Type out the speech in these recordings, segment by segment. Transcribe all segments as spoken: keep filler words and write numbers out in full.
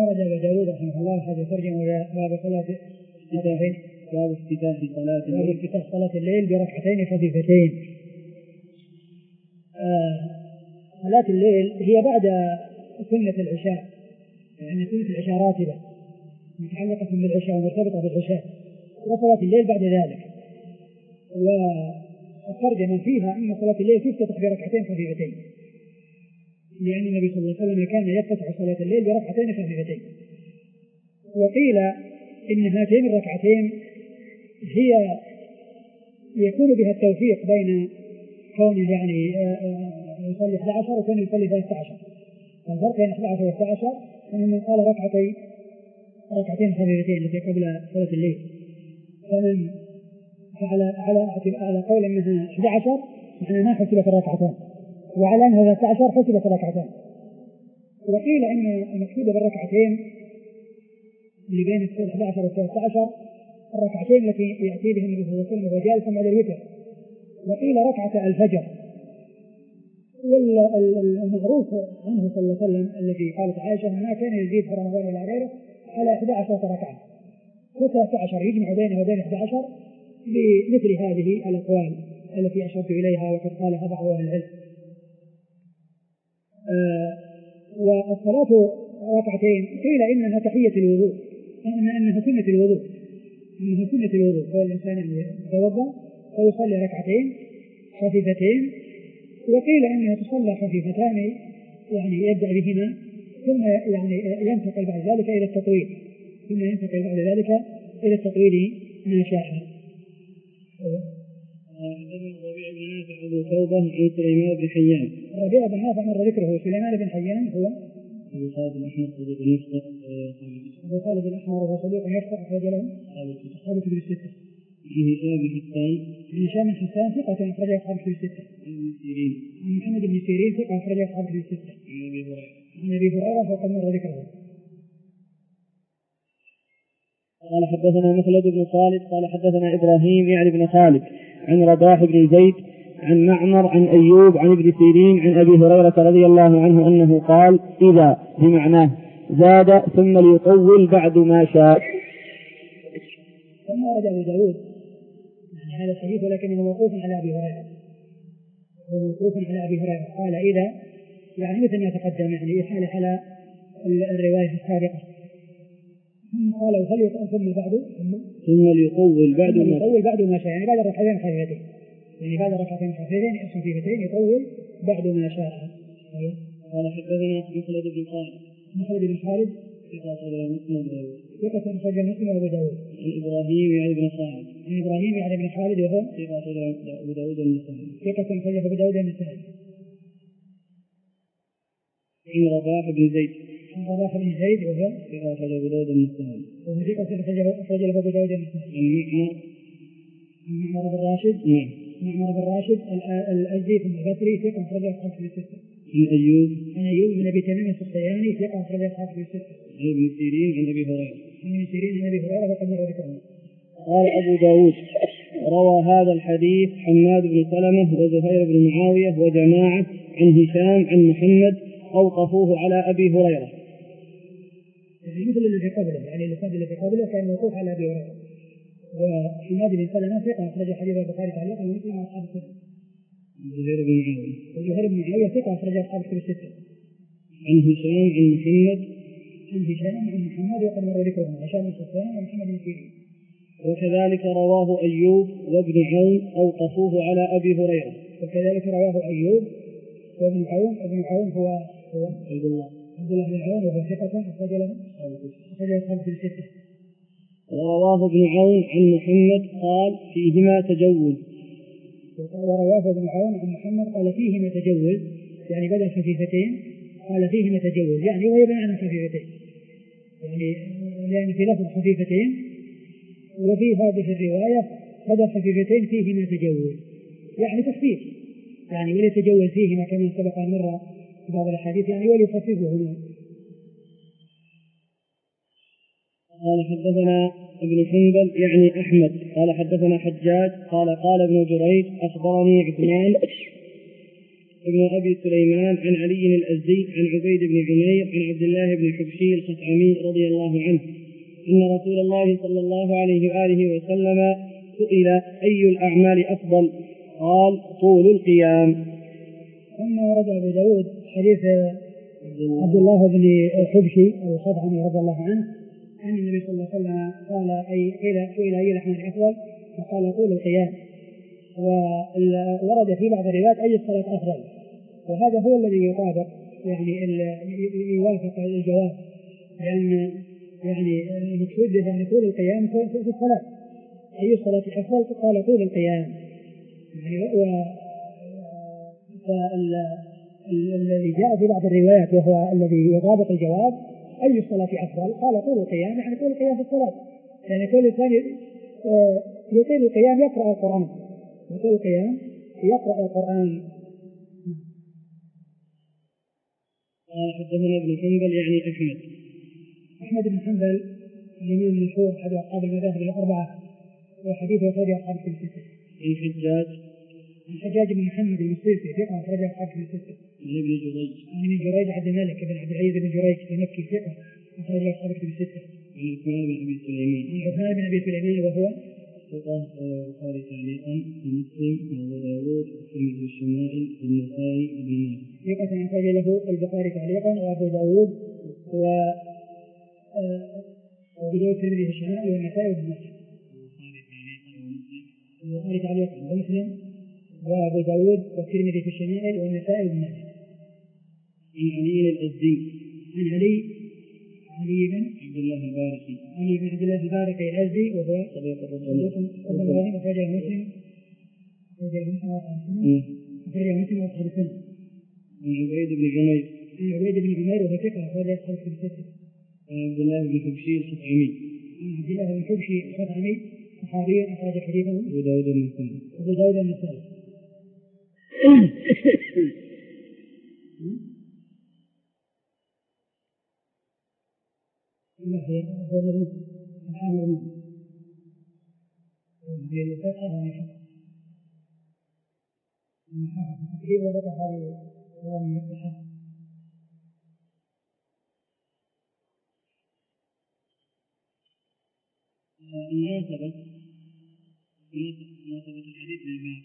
ورد أبو داود رحمه الله هذا ترجمة باب صلاة باب افتتاح صلاة باب افتتاح صلاة الليل بركعتين خفيفتين. آه صلاة الليل هي بعد سنة العشاء، يعني سنة العشاء راتبة متعلقة بالعشاء ومرتبطة بالعشاء، وصلاة الليل بعد ذلك. والترجمة فيها أن صلاة الليل تفتتح بركعتين خفيفتين، لأن النبي صلى الله عليه وسلم كان يفتتح صلاة الليل بركعتين خفيفتين. وقيل إن هاتين الركعتين هي يكون بها التوفيق بين كونه يعني يصلي إحدى عشر وكونه يصلي ثلاثة عشر. الفرق بين إحدى عشر واحدى عشر أن من قال ركعتين ركعتين خفيفتين التي قبل صلاة الليل، فمن على على على قول أنها إحدى عشر معنى ما حسبت الركعتين، وعلى أنها ثلاثة عشر حسبت الركعتين. وقيل إن المقصود بالركعتين اللي بين إحدى عشر وثلاثة عشر الركعتين التي يأتي بها النبي صلى الله عليه وسلم وهو جالس بعد الوتر. وقيل ركعة الفجر. والمعروف عنه صلى الله عليه وسلم الذي قالت عائشة ما كان يزيد في رمضان ولا غيره على إحدى عشرة ركعة، وثلاثة عشر يجمع بينه وبين إحدى عشر بمثل هذه الأقوال التي أشرت إليها وقد قالها بعض أهل العلم. آه والصلاة ركعتين قيل إنها تحية الوضوء، إن أنها سنة الوضوء، أنها سنة الوضوء، هو الإنسان يتوضأ ويصلي ركعتين خفيفتين. وقيل إنها تصلى خفيفتان يعني يبدأ بهما ثم يعني ينتقل بعد ذلك إلى التطويل، ثم ينتقل بعد ذلك إلى التطويل ما شاء. حدثنا الربيع بن نافع أبو توبة عن سليمان بن حيان. الربيع بن نافع مر ذكره. سليمان بن حيان هو أبو خالد الأحمر صديق يفتح. أبو خالد الأحمر وهو صديق يفتح أخرج له أصحاب الكتب الستة. عن هشام بن حسان. عن هشام بن حسان ثقة أخرج أصحاب الكتب الستة. عن ابن سيرين. عن محمد بن سيرين ثقة أخرج أصحاب الكتب الستة. عن أبي هريرة. عن أبي هريرة وقد مر ذكره. قال حدثنا مخلد بن خالد قال حدثنا إبراهيم يعني بن خالد عن رباح بن زيد عن معمر عن أيوب عن ابن سيرين عن أبي هريرة رضي الله عنه أنه قال إذا بمعناه زاد ثم ليطول بعد ما شاء. ثم ورد أبو داود يعني هذا الحديث ولكنه موقوف على أبي هريرة، موقوف على أبي هريرة قال إذا يعني مثل ما تقدم يعني حال على الرواية السابقة. ثم قال ثم بعد ثم ليطول بعد ما يطول بعد ما شاء، يعني بعد الركعتين خفيفتين، يعني بعد الركعتين خفيفتين خفيفتين يطول بعد ما شاء. قال حدثنا مخلد بن خالد. مخلد بن خالد ثقة أخرج مسلم وأبو داود. ثقة أخرج مسلم وأبو داود. عن إبراهيم يعني بن خالد. عن إبراهيم يعني بن خالد وهو ثقة أخرج أبو داود النسائي. ثقة أخرج أبو داود النسائي. عن رباح بن زيد. عن رباح بن زيد وهو ثقة أخرج أبو داود النسائي. وهو ثقة أخرج أبو داود النسائي. عن معمر. عن معمر بن راشد. نعم. معمر بن راشد الأزدي ثم البصري ثقة أخرج أصحاب الكتب الستة. عن أيوب. عن أيوب بن أبي تميم السختياني ثقة أخرج أصحاب الكتب الستة. عن ابن سيرين عن أبي هريرة. عن ابن سيرين عن أبي هريرة وقد مر ذكره. قال أبو داود روى هذا الحديث حماد بن سلمة وزهير بن معاوية وجماعة عن هشام عن محمد أوقفوه على أبي هريرة. يعني مثل الذي قبله، يعني الإسناد الذي قبله كان موقوف على أبي هريرة. وحماد بن سلمة ثقة أخرج حديث البخاري تعليقا ومسلم وأصحاب السنة. زهير بن معاوية. وزهير بن معاوية ثقة أخرج أصحاب الكتب الستة. عن هشام عن محمد. عن هشام عن محمد وقد مر ذكرهم هشام بن حسان ومحمد بن سيرين. وكذلك رواه أيوب وابن عون أوقفوه على أبي هريرة. وكذلك رواه أيوب وابن عون. ابن عون هو هو عبد الله عبد الله بن عون وهو ثقة أخرج له أخرج أصحاب الكتب الستة. ورواه ابن عون عن محمد قال فيهما تجوز. ورواه ابن عون عن محمد قال فيهما تجوز، يعني بدل خفيفتين قال فيهما تجوز، يعني وهي بمعنى خفيفتين، يعني يعني في لفظ خفيفتين وفي هذه الرواية بدل خفيفتين فيهما تجوز، يعني تخفيف، يعني وليتجوز فيهما كما سبق أن مر في بعض الأحاديث، يعني وليخففهما. قال حدثنا ابن حنبل يعني أحمد قال حدثنا حجاج قال قال ابن جريج أخبرني عثمان ابن أبي سليمان عن علي الأزدي عن عبيد بن عمير عن عبد الله بن حبشي الخثعمي رضي الله عنه أن رسول الله صلى الله عليه وآله وسلم سئل أي الأعمال أفضل؟ قال طول القيام. ثم ورد أبو داود حديث عبد الله بن حبشي الخثعمي رضي الله عنه أن النبي صلى الله عليه وسلم قال أي قيل سئل أي الأعمال أفضل؟ فقال طول القيام. وورد في بعض الروايات أي الصلاة أفضل، وهذا هو الذي يطابق يعني يوافق الجواب، لأن يعني المقصود به يعني طول القيام في الصلاة. أي الصلاة أفضل؟ قال طول القيام. يعني و الذي جاء في بعض الروايات وهو الذي يطابق الجواب أي الصلاة أفضل؟ قال طول القيام، يعني طول القيام في الصلاة، يعني كل إنسان يطيل القيام يقرأ القرآن، يطيل القيام يقرأ القرآن. قال حدثنا ابن حنبل يعني أحمد أحمد بن حنبل الإمام المشهور أحد أصحاب المذاهب الأربعة، وحديثه أخرج أصحاب في الستة. الحجاج الحجاج بن محمد المصيصي ثقة أخرج أصحاب في الستة. عن ابن جريج عن ابن جريج عبد الملك بن عبد العزيز بن جريج المكي ثقة أخرج أصحاب في الستة. عن عثمان بن أبي سليمان عن عثمان بن أبي سليمان وهو ثقة البخاري تعليقا ومسلم وأبو داود والترمذي الشمائل والنسائي وابن ماجه. ثقة أخرج له البخاري تعليقا وأبو داود و وأبو داود الترمذي الشمائل والنسائي وابن ماجه. البخاري تعليقا ومسلم وأبو داود والترمذي في الشمائل والنسائي وابن ماجه. عن علي الأزدي عن علي علي بن عبد الله البارقي علي بن عبد الله البارقي الأزدي وهو صديق الرسول البخاري أخرجه مسلم أخرجه مسلم أخرجه مسلم وأصحاب السنة. عن عبيد بن عمير عن عبيد بن عمير وهو ثقة أخرجه أصحاب الستة. عن عبد الله بن حبشي الخثعمي عن عبد الله بن حبشي الخثعمي صحابي أخرج حديثه أبو داود النسائي أبو داود النسائي. الله هو مظلوم الآن مظلوم هي اللي تسأل عن الحق من الحق التقريب وبطل هذه هو من الحق. المناسبة مناسبة الحديث للباب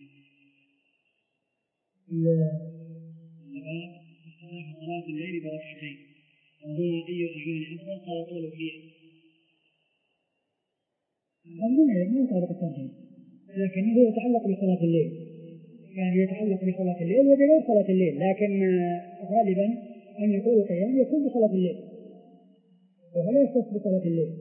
الباب افتتاح صلاة الليل بركعتين، وهنا أي الأعمال أفضل؟ قال طول القيام. ما يطابق الترجمة، لكنه يتعلق بصلاة الليل، يعني يتعلق بصلاة الليل وبغير صلاة الليل، لكن غالبا أن يقول القيام يكون بصلاة الليل وهو لا يختص بصلاة الليل.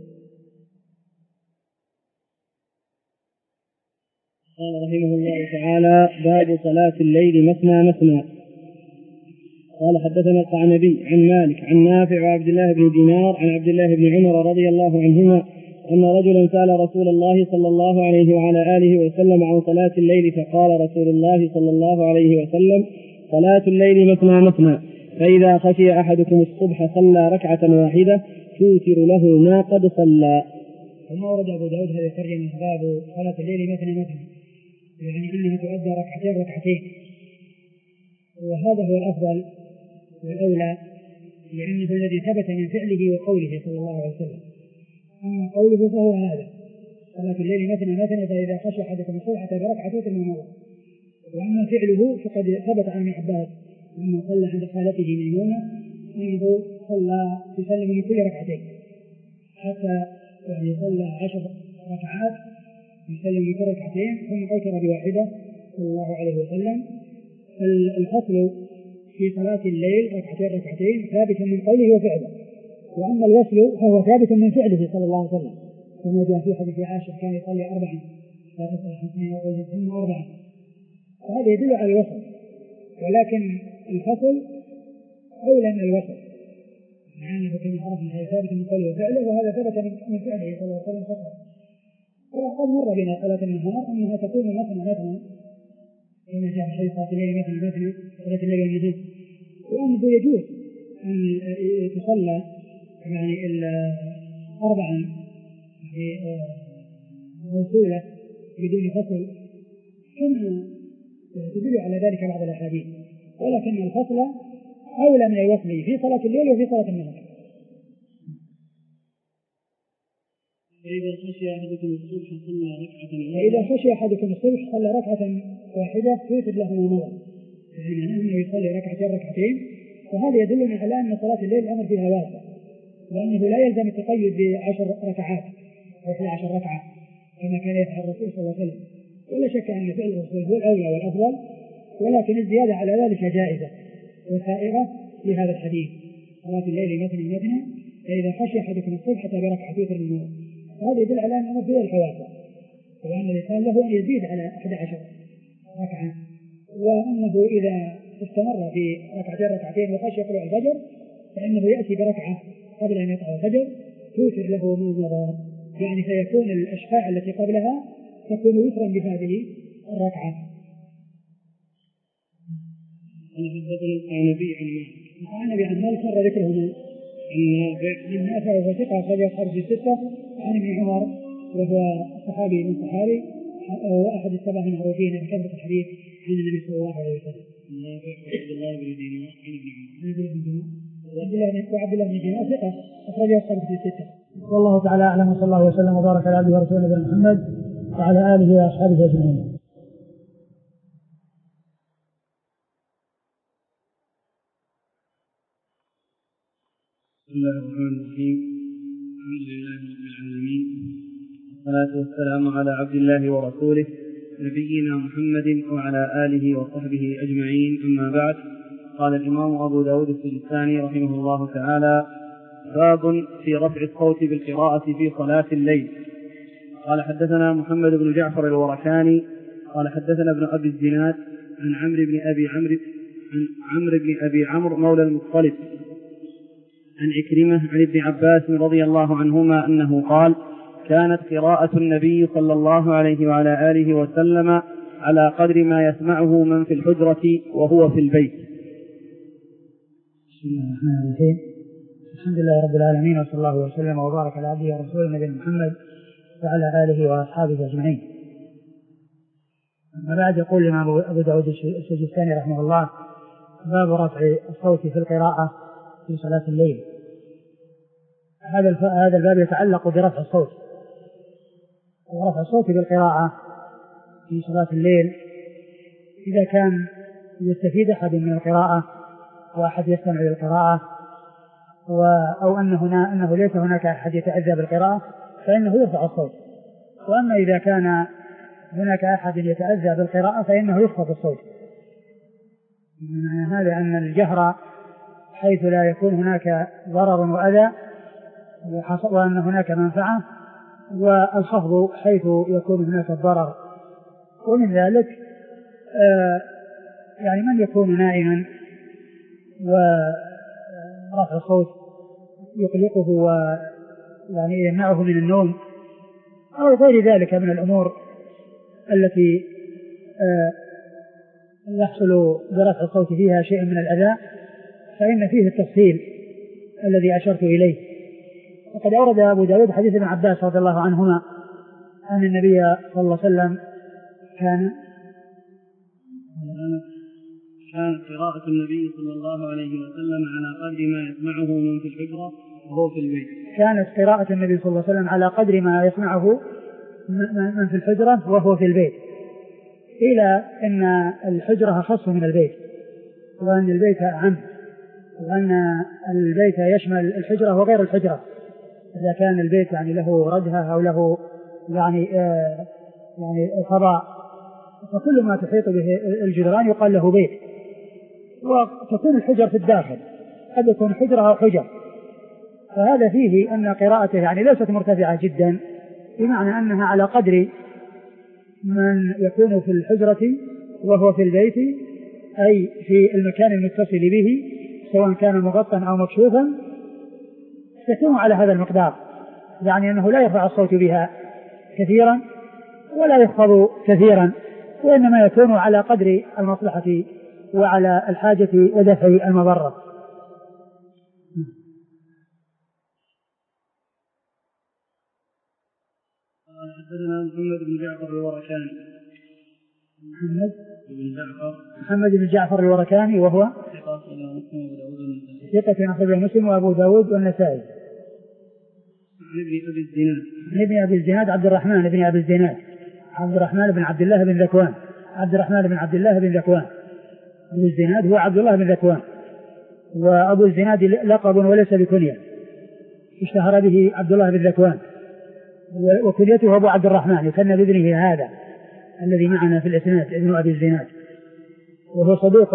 قال رحمه الله تعالى: باب صلاة الليل مثنى مثنى. قال حدثنا القعنبي عن مالك عن نافع وعبد الله بن دينار عن عبد الله بن عمر رضي الله عنهما أن رجلا سأل رسول الله صلى الله عليه وعلى آله وسلم عن صلاة الليل، فقال رسول الله صلى الله عليه وسلم: صلاة الليل مثنى مثنى، فإذا خشي أحدكم الصبح صلى ركعة واحدة توتر له ما قد صلى. ثم ورد أبو داود هذه الترجمة: باب صلاة الليل مثنى مثنى، يعني أنها تؤدى ركعتين ركعتين، وهذا هو الأفضل والأولى، لأنه الذي ثبت من فعله وقوله صلى الله عليه وسلم. أما قوله فهو هذا: صلاة الليل مثنى مثنى، فإذا خشي أحدكم الصبح بركعة ثم مضى. وأما فعله فقد ثبت عن ابن عباس لما صلى عند خالته ميمونة أنه صلى يسلم من كل ركعتين، حتى يعني صلى عشر ركعات يسلم من كل ركعتين ثم أوتر بواحدة صلى الله عليه وسلم. الفصل في صلاة الليل ركعتين ركعتين ثابت من قوله وفعله، وأما الوصل فهو ثابت من فعله صلى الله عليه وسلم، كما جاء في حديث عائشة كان يصلي أربعا ثلاثة خمسين وقوله ثم أربعا، فهذا يدل على الوصل، ولكن الفصل أولى من الوصل، مع أنه كما عرفنا ثابت من قوله وفعله، وهذا ثبت من فعله صلى الله عليه وسلم فقط. وقد مر بنا صلاة النهار أنها تكون مثنى مثنى كما جاء في حديث صلاة الليل مثنى مثنى صلاة الليل والنهار، وأنه يجوز أن تصلى يعني أربعا موصولة بدون فصل، كما تدل على ذلك بعض الأحاديث. ولكن الفصل أولى من الوصل في صلاة الليل وفي صلاة النهار. فإذا خشي أحدكم الصبح صلى ركعة فإذا خشي أحدكم الصبح صلى ركعة واحدة توتر له ما مضى، يعني أنه يصلي ركعتين ركعتين. وهذا يدلنا على أن صلاة الليل الأمر فيها واسع، وأنه لا يلزم التقيد بعشر ركعات أو اثني عشر ركعة كما كان يفعل الرسول صلى الله عليه وسلم. ولا شك أن فعل الرسول هو الأولى والأفضل، ولكن الزيادة على ذلك جائزة وسائغة لهذا الحديث: صلاة الليل مثنى مثنى فإذا خشي أحدكم الصبح حتى بركعة توتر من النور. هذا يدل على أن الأمر فيها الحواسع، وأن الإنسان له أن يزيد على أحد عشر ركعة، وأنه إذا استمر في ركعتين ركعتين وخشي طلوع الفجر فإنه يأتي بركعة قبل أن يطلع الفجر توتر له ما مضى، يعني فيكون الأشفاع التي قبلها تكون وترا بهذه الركعة. أنا حدثنا عن النبي عن مالك عن النبي عن مالك مر ذكره هنا عن نافع وهو ثقة أخرجه أصحابه الستة عن ابن عمر وهو صحابي من صحابي وأحد السبع المعروفين بكثرة الحديث عن النبي صلى الله عليه وسلم. نافع وعبد الله بن دينار عن ابن عمر وعبد الله بن دينار ثقة أخرجه أصحابه الستة. والله تعالى أعلم، وصلى الله وسلم وبارك على عبده ورسوله نبينا محمد وعلى آله وأصحابه أجمعين. بسم الله الرحمن الرحيم. الحمد لله رب العالمين، والصلاة والسلام على عبد الله ورسوله نبينا محمد وعلى آله وصحبه أجمعين، أما بعد. قال الإمام أبو داود السجستاني رحمه الله تعالى: باب في رفع الصوت بالقراءة في صلاة الليل. قال حدثنا محمد بن جعفر الوركاني قال حدثنا ابن أبي الزناد عن عمرو بن أبي عمرو عن عمرو بن أبي عمرو مولى المطلب عن عكرمة عن ابن عباس رضي الله عنهما أنه قال: كانت قراءة النبي صلى الله عليه وعلى آله وسلم على قدر ما يسمعه من في الحجرة وهو في البيت. بسم الله الرحمن الرحيم. الحمد لله رب العالمين، وصلى الله وسلم وبارك على عبده ورسوله نبينا محمد وعلى آله وأصحابه أجمعين. أما بعد، يقول الإمام أبو داود السجستاني رحمه الله: باب رفع الصوت في القراءة في صلاة الليل. هذا هذا الباب يتعلق برفع الصوت، ورفع الصوت بالقراءة في صلاة الليل إذا كان يستفيد أحد من القراءة وأحد يستمع للقراءة، أو أن هنا أنه ليس هناك أحد يتأذى بالقراءة فإنه يرفع الصوت. وأما إذا كان هناك أحد يتأذى بالقراءة فإنه يخفض الصوت. من هذا أن الجهر حيث لا يكون هناك ضرر وأذى وأن هناك منفعة، والخفض حيث يكون هناك الضرر. ومن ذلك آه يعني من يكون نائما ورفع الصوت يقلقه ويعني يمنعه من النوم، أو غير ذلك من الأمور التي آه يحصل برفع الصوت فيها شيء من الأذى، فإن فيه التفصيل الذي أشرت إليه. وقد أورد أبو داود حديث ابن عباس رضي الله عنهما أن النبي صلى الله عليه وسلم كان كانت قراءة النبي صلى الله عليه وسلم على قدر ما يسمعه من في الحجرة وهو في البيت. كانت قراءة النبي صلى الله عليه وسلم على قدر ما يسمعه من في الحجرة وهو في البيت، إلى أن الحجرة أخص من البيت، وأن البيت أعم، وأن البيت يشمل الحجرة وغير الحجرة. إذا كان البيت يعني له ردهة أو له يعني آه يعني فضاء، فكل ما تحيط به الجدران يقال له بيت. وتكون الحجر في الداخل، قد يكون حجرة أو حجر، فهذا فيه أن قراءته يعني ليست مرتفعة جدا، بمعنى أنها على قدر من يكون في الحجرة وهو في البيت، أي في المكان المتصل به سواء كان مغطى أو مكشوفا، تكون على هذا المقدار، يعني أنه لا يرفع الصوت بها كثيرا ولا يخفض كثيرا، وإنما يكون على قدر المصلحة وعلى الحاجة ودفع المضرة. حدثنا محمد بن جعفر الوركاني محمد بن جعفر محمد بن جعفر الوركاني وهو ثقة أخرجه مسلم وأبو داود والنسائي. عن ابن أبي الزناد عن ابن أبي الزناد عبد الرحمن بن أبي الزناد عبد الرحمن بن عبد الله بن ذكوان عبد الرحمن بن عبد الله بن ذكوان. أبو الزناد هو عبد الله بن ذكوان، وأبو الزناد لقب وليس بكنية، اشتهر به عبد الله بن ذكوان، وكنيته أبو عبد الرحمن، يكنى بابنه هذا الذي معنا في الإسناد ابن أبي الزناد، وهو صدوق.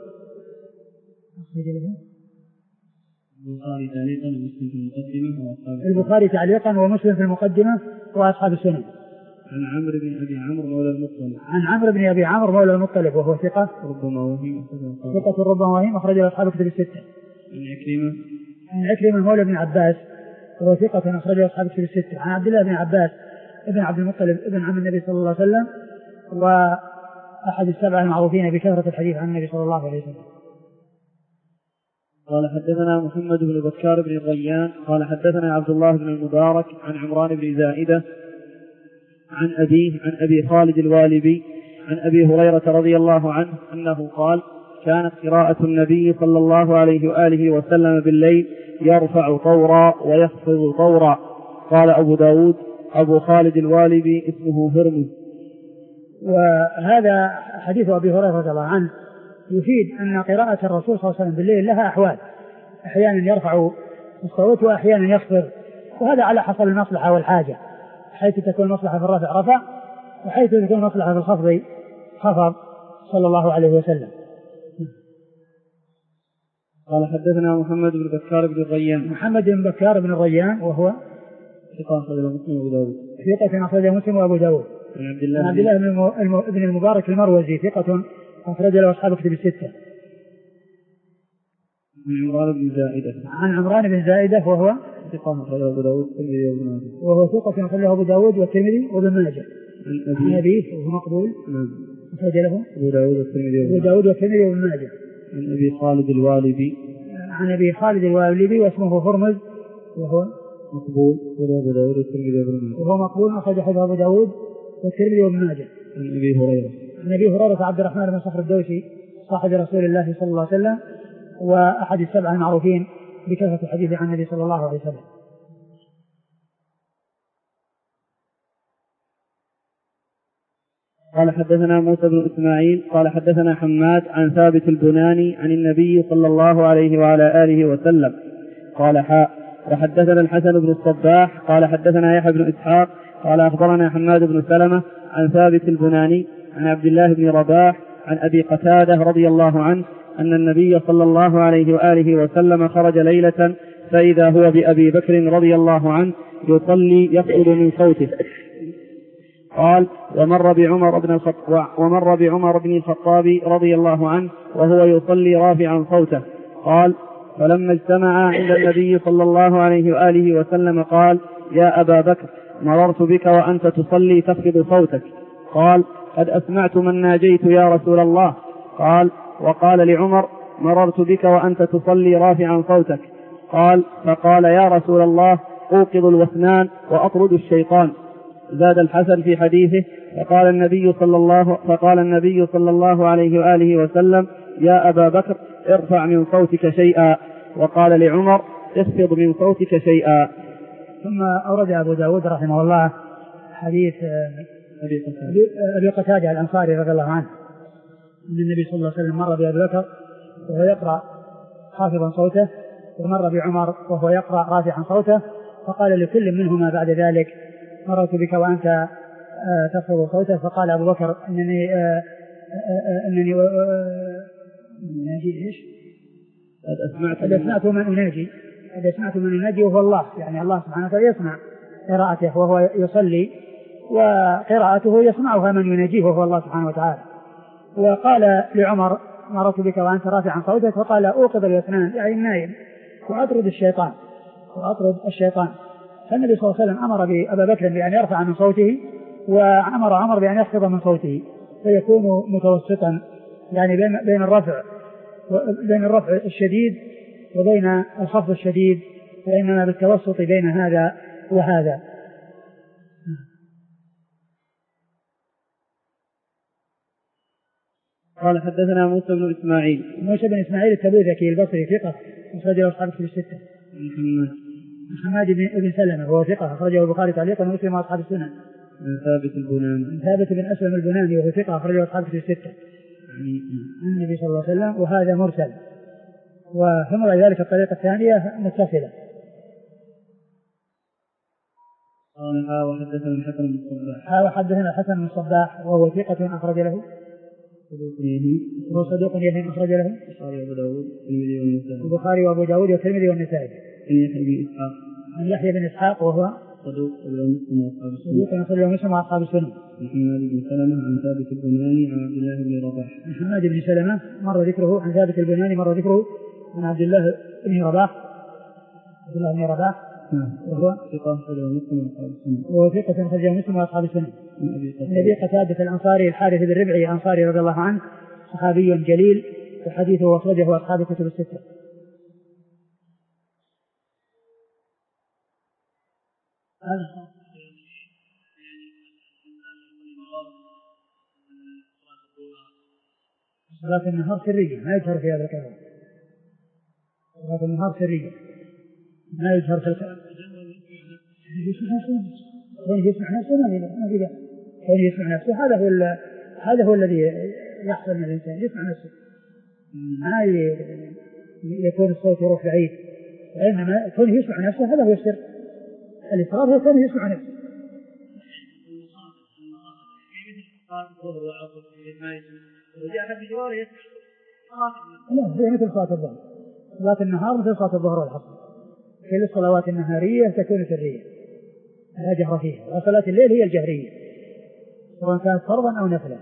البخاري تعليقا ومسلم في المقدمة البخاري تعليقا ومسلم في المقدمة وأصحاب السنن. عن عمرو بن أبي عمرو مولى المطلب عن عمرو بن أبي عمرو مولى المطلب وهو ثقة ربما وهم ثقة ربما وهم أخرج له أصحاب الكتب الستة. عن عكرمة عن عكرمة مولى بن عباس وهو ثقة أخرج له أصحاب الكتب الستة. عن عبد الله بن عباس ابن عبد المطلب ابن عم النبي صلى الله عليه وسلم، وأحد السبعة المعروفين بكثرة الحديث عن النبي صلى الله عليه وسلم. قال حدثنا محمد بن بكار بن الريان قال حدثنا عبد الله بن المبارك عن عمران بن زائدة عن أبيه عن أبي خالد الوالبي عن أبي هريرة رضي الله عنه أنه قال: كانت قراءة النبي صلى الله عليه وآله وسلم بالليل يرفع طورا ويخفض طورا. قال أبو داود: أبو خالد الوالبي اسمه هرمز. وهذا حديث أبي هريرة رضي الله عنه يفيد أن قراءة الرسول صلى الله عليه وسلم بالليل لها أحوال، أحيانا يرفع الصوت وأحيانا يخفض، وهذا على حسب المصلحة والحاجة، حيث تكون مصلحة في الرفع رفع، وحيث تكون مصلحة في الخفض خفض صلى الله عليه وسلم. قال حدثنا محمد بن بكار بن الريان محمد بن بكار بن الريان وهو ثقة أخرجه مسلم وأبو داود ثقة أخرجه مسلم وأبو داود. عن عبد الله, عبد الله بن المبارك المروزي ثقة أخرج له أصحاب الكتب الستة. عن عمران بن زائدة عن عمران بن زائدة وهو ثقة أخرجه أبو داود والترمذي وابن ماجه وهو ثقة أخرجه أبو داود والترمذي وابن ماجه. عن أبيه وهو مقبول نعم أخرج له أبو داود والترمذي أبو داود والترمذي وابن ماجه. عن أبي خالد الوالبي عن أبي خالد الوالبي واسمه هرمز وهو مقبول أبو داود والترمذي وابن ماجه وهو مقبول أخرج حديث أبو داود والترمذي وابن ماجه. عن أبي هريرة عن أبي هريرة عبد الرحمن بن صخر الدوسي صاحب رسول الله صلى الله عليه وسلم، وأحد السبعة المعروفين بكثرة الحديث عن النبي صلى الله عليه وسلم. قال حدثنا موسى بن إسماعيل قال حدثنا حماد عن ثابت البناني عن النبي صلى الله عليه وعلى آله وسلم قال: حاء وحدثنا الحسن بن الصباح قال حدثنا يحيى بن إسحاق قال أخبرنا حماد بن سلمة عن ثابت البناني عن عبد الله بن رباح عن أبي قتادة رضي الله عنه أن النبي صلى الله عليه وآله وسلم خرج ليلة فإذا هو بأبي بكر رضي الله عنه يصلي يخرج من صوته. قال: ومر بعمر بن الخطاب ومر بعمر بن الخطاب رضي الله عنه وهو يصلي رافعا صوته. قال: فلما اجتمعا عند النبي صلى الله عليه وآله وسلم قال: يا أبا بكر، مررت بك وأنت تصلي تخفض صوتك. قال: قد أسمعت من ناجيت يا رسول الله. قال: وقال لعمر: مررت بك وأنت تصلي رافعا صوتك. قال: فقال: يا رسول الله، أوقظ الوثنان وأطرد الشيطان. زاد الحسن في حديثه: فقال النبي صلى الله فقال النبي صلى الله عليه وآله وسلم: يا أبا بكر، ارفع من صوتك شيئا. وقال لعمر: اخفض من صوتك شيئا. ثم أورد أبو داود رحمه الله حديث أبي قتادة الأنصاري رضي الله عنه أن النبي صلى الله عليه وسلم مر بأبي بكر وهو يقرأ خافضا صوته، ومر بعمر وهو يقرأ رافعا صوته، فقال لكل منهما بعد ذلك: مررت بك وأنت تخفض صوته. فقال أبو بكر: إنني آآ آآ إنني أناجي إيش؟ قد أسمعت قد أسمعت من أناجي قد أسمعت من أناجي وهو الله، يعني الله سبحانه وتعالى يسمع قراءته وهو يصلي، وقراءته يسمعها من يناجيه وهو الله سبحانه وتعالى. وقال لعمر: مررت بك وأنت رافعا صوتك. فقال: أوقظ الوثنان، يعني النائم، وأطرد الشيطان وأطرد الشيطان. فالنبي صلى الله عليه وسلم أمر بأبا بكر بأن يرفع من صوته، وأمر عمر بأن يخفض من صوته، فيكون متوسطا، يعني بين بين الرفع بين الرفع الشديد وبين الخفض الشديد، وإنما بالتوسط بين هذا وهذا. قال حدثنا موسى بن إسماعيل. موسى بن إسماعيل التبوذكي البصري ثقة أخرجه أصحاب الكتب الستة. محمد محمد بن سلمة وهو ثقة أخرجه البخاري تعليقا ومسلم وأصحاب السنن. عن ثابت البناني. ثابت بن أسلم البناني وهو ثقة أخرجه أصحاب الكتب الستة. عن النبي صلى الله عليه وسلم، وهذا مرسل. وثم بعد ذلك الطريقة الثانية متصلة. قال ها وحدثنا الحسن بن الصباح. ها وحدثنا الحسن بن الصباح وهو ثقة أخرج له. وهو صدوق يهم أخرج له. البخاري وأبو داود والترمذي والنسائي. البخاري وأبو داود والترمذي والنسائي. عن يحيى بن إسحاق. عن يحيى بن إسحاق وهو صدوق أخرجه مسلم وأصحاب السنن. صدوق أخرجه مسلم وأصحاب السنن. محمد بن سلمة عن ثابت البناني عن عبد الله بن رباح. محمد بن سلمة مر ذكره عن ثابت البناني مر ذكره عن عبد الله بن رباح. عبد الله بن رباح وهو ثقة أخرجه مسلم وأصحاب السنن. وهو ثقة أخرجه مسلم وأصحاب السنن. عن أبي قتادة الأنصاري الحارث بن ربعي الأنصاري رضي الله عنه صحابي جليل وحديثه أخرجه أصحاب الكتب الستة. صلاة النهار سرية ما يجهر في هذا الكلام. صلاة النهار سرية ما يجهر في الكلام. كونه يسمع نفسه ما في بأس. كونه يسمع نفسه هذا هو هذا هو الذي يحصل من الإنسان يسمع نفسه. ما يكون الصوت يروح بعيد، وإنما كونه يسمع نفسه هذا هو السر. الإصرار هو كونه يسمع نفسه. لا هي مثل صلاة الظهر. صلاة النهار مثل صلاة الظهر والعصر. كل الصلوات النهارية تكون سرية لا جهر فيها، وصلاة الليل هي الجهرية سواء كانت فرضا أو نفلا.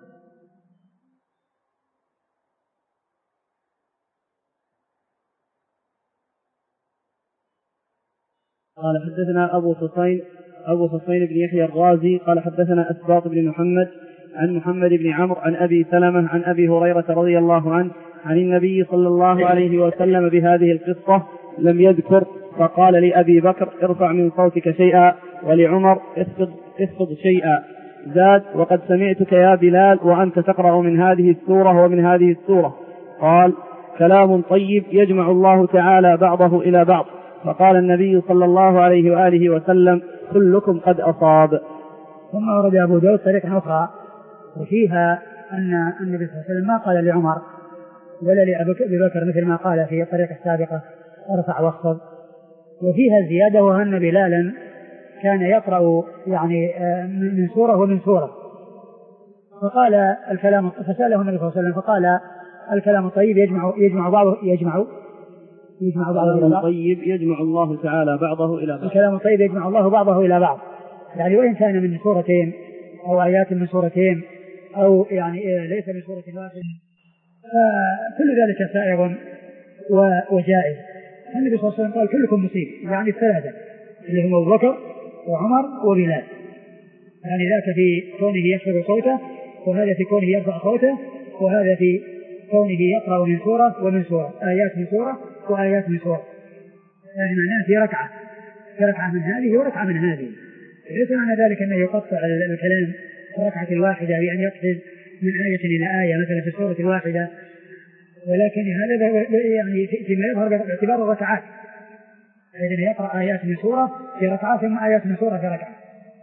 قال حدثنا أبو حسين أبو حسين بن يحيى الرازي قال حدثنا أسباط بن محمد عن محمد بن عمرو عن أبي سلمة عن أبي هريرة رضي الله عنه عن النبي صلى الله عليه وسلم بهذه القصة لم يذكر، فقال لأبي بكر ارفع من صوتك شيئا، ولعمر اخفض, اخفض شيئا. زاد وقد سمعتك يا بلال وأنت تقرأ من هذه السورة ومن هذه السورة. قال كلام طيب يجمع الله تعالى بعضه إلى بعض. فقال النبي صلى الله عليه وآله وسلم كلكم قد أصاب. ثم ورد أبو داود طريقة أخرى وفيها أن النبي صلى الله عليه وسلم ما قال لعمر ولا لأبي بكر مثل ما قال في الطريقة السابقة ارفع واخفض. وفيها زيادة وأن بلالا كان يقرأ يعني من سورة ومن سورة. فقال الكلام فسأله النبي صلى الله عليه وسلم فقال الكلام الطيب يجمع يجمع بعضه يجمع يجمع بعضه إلى بعض. طيب يجمع الله تعالى بعضه إلى بعض. الكلام الطيب يجمع الله بعضه إلى بعض، يعني وإن كان من سورتين أو آيات من سورتين أو يعني ليس من سورة واحدة فكل ذلك سائغ وجائز. النبي صلى الله عليه وسلم قال كلكم مصيب، يعني الثلاثة اللي هم أبو بكر وعمر وبلال، يعني ذاك في كونه يخفض صوته، وهذا في كونه يرفع صوته، وهذا في كونه يقرأ من سورة ومن سورة، آيات من سورة وآيات من سورة، يعني معناه في ركعة في ركعة من هذه وركعة من هذه. ليس معنى ذلك أنه يقطع الكلام في الركعة الواحدة بأن يقفز من آية إلى آية مثلا في السورة الواحدة، ولكن هذا يعني فيما يظهر باعتبار الركعات، إذن يقرأ آيات من سورة في ركعة ثم آيات من سورة في ركعة.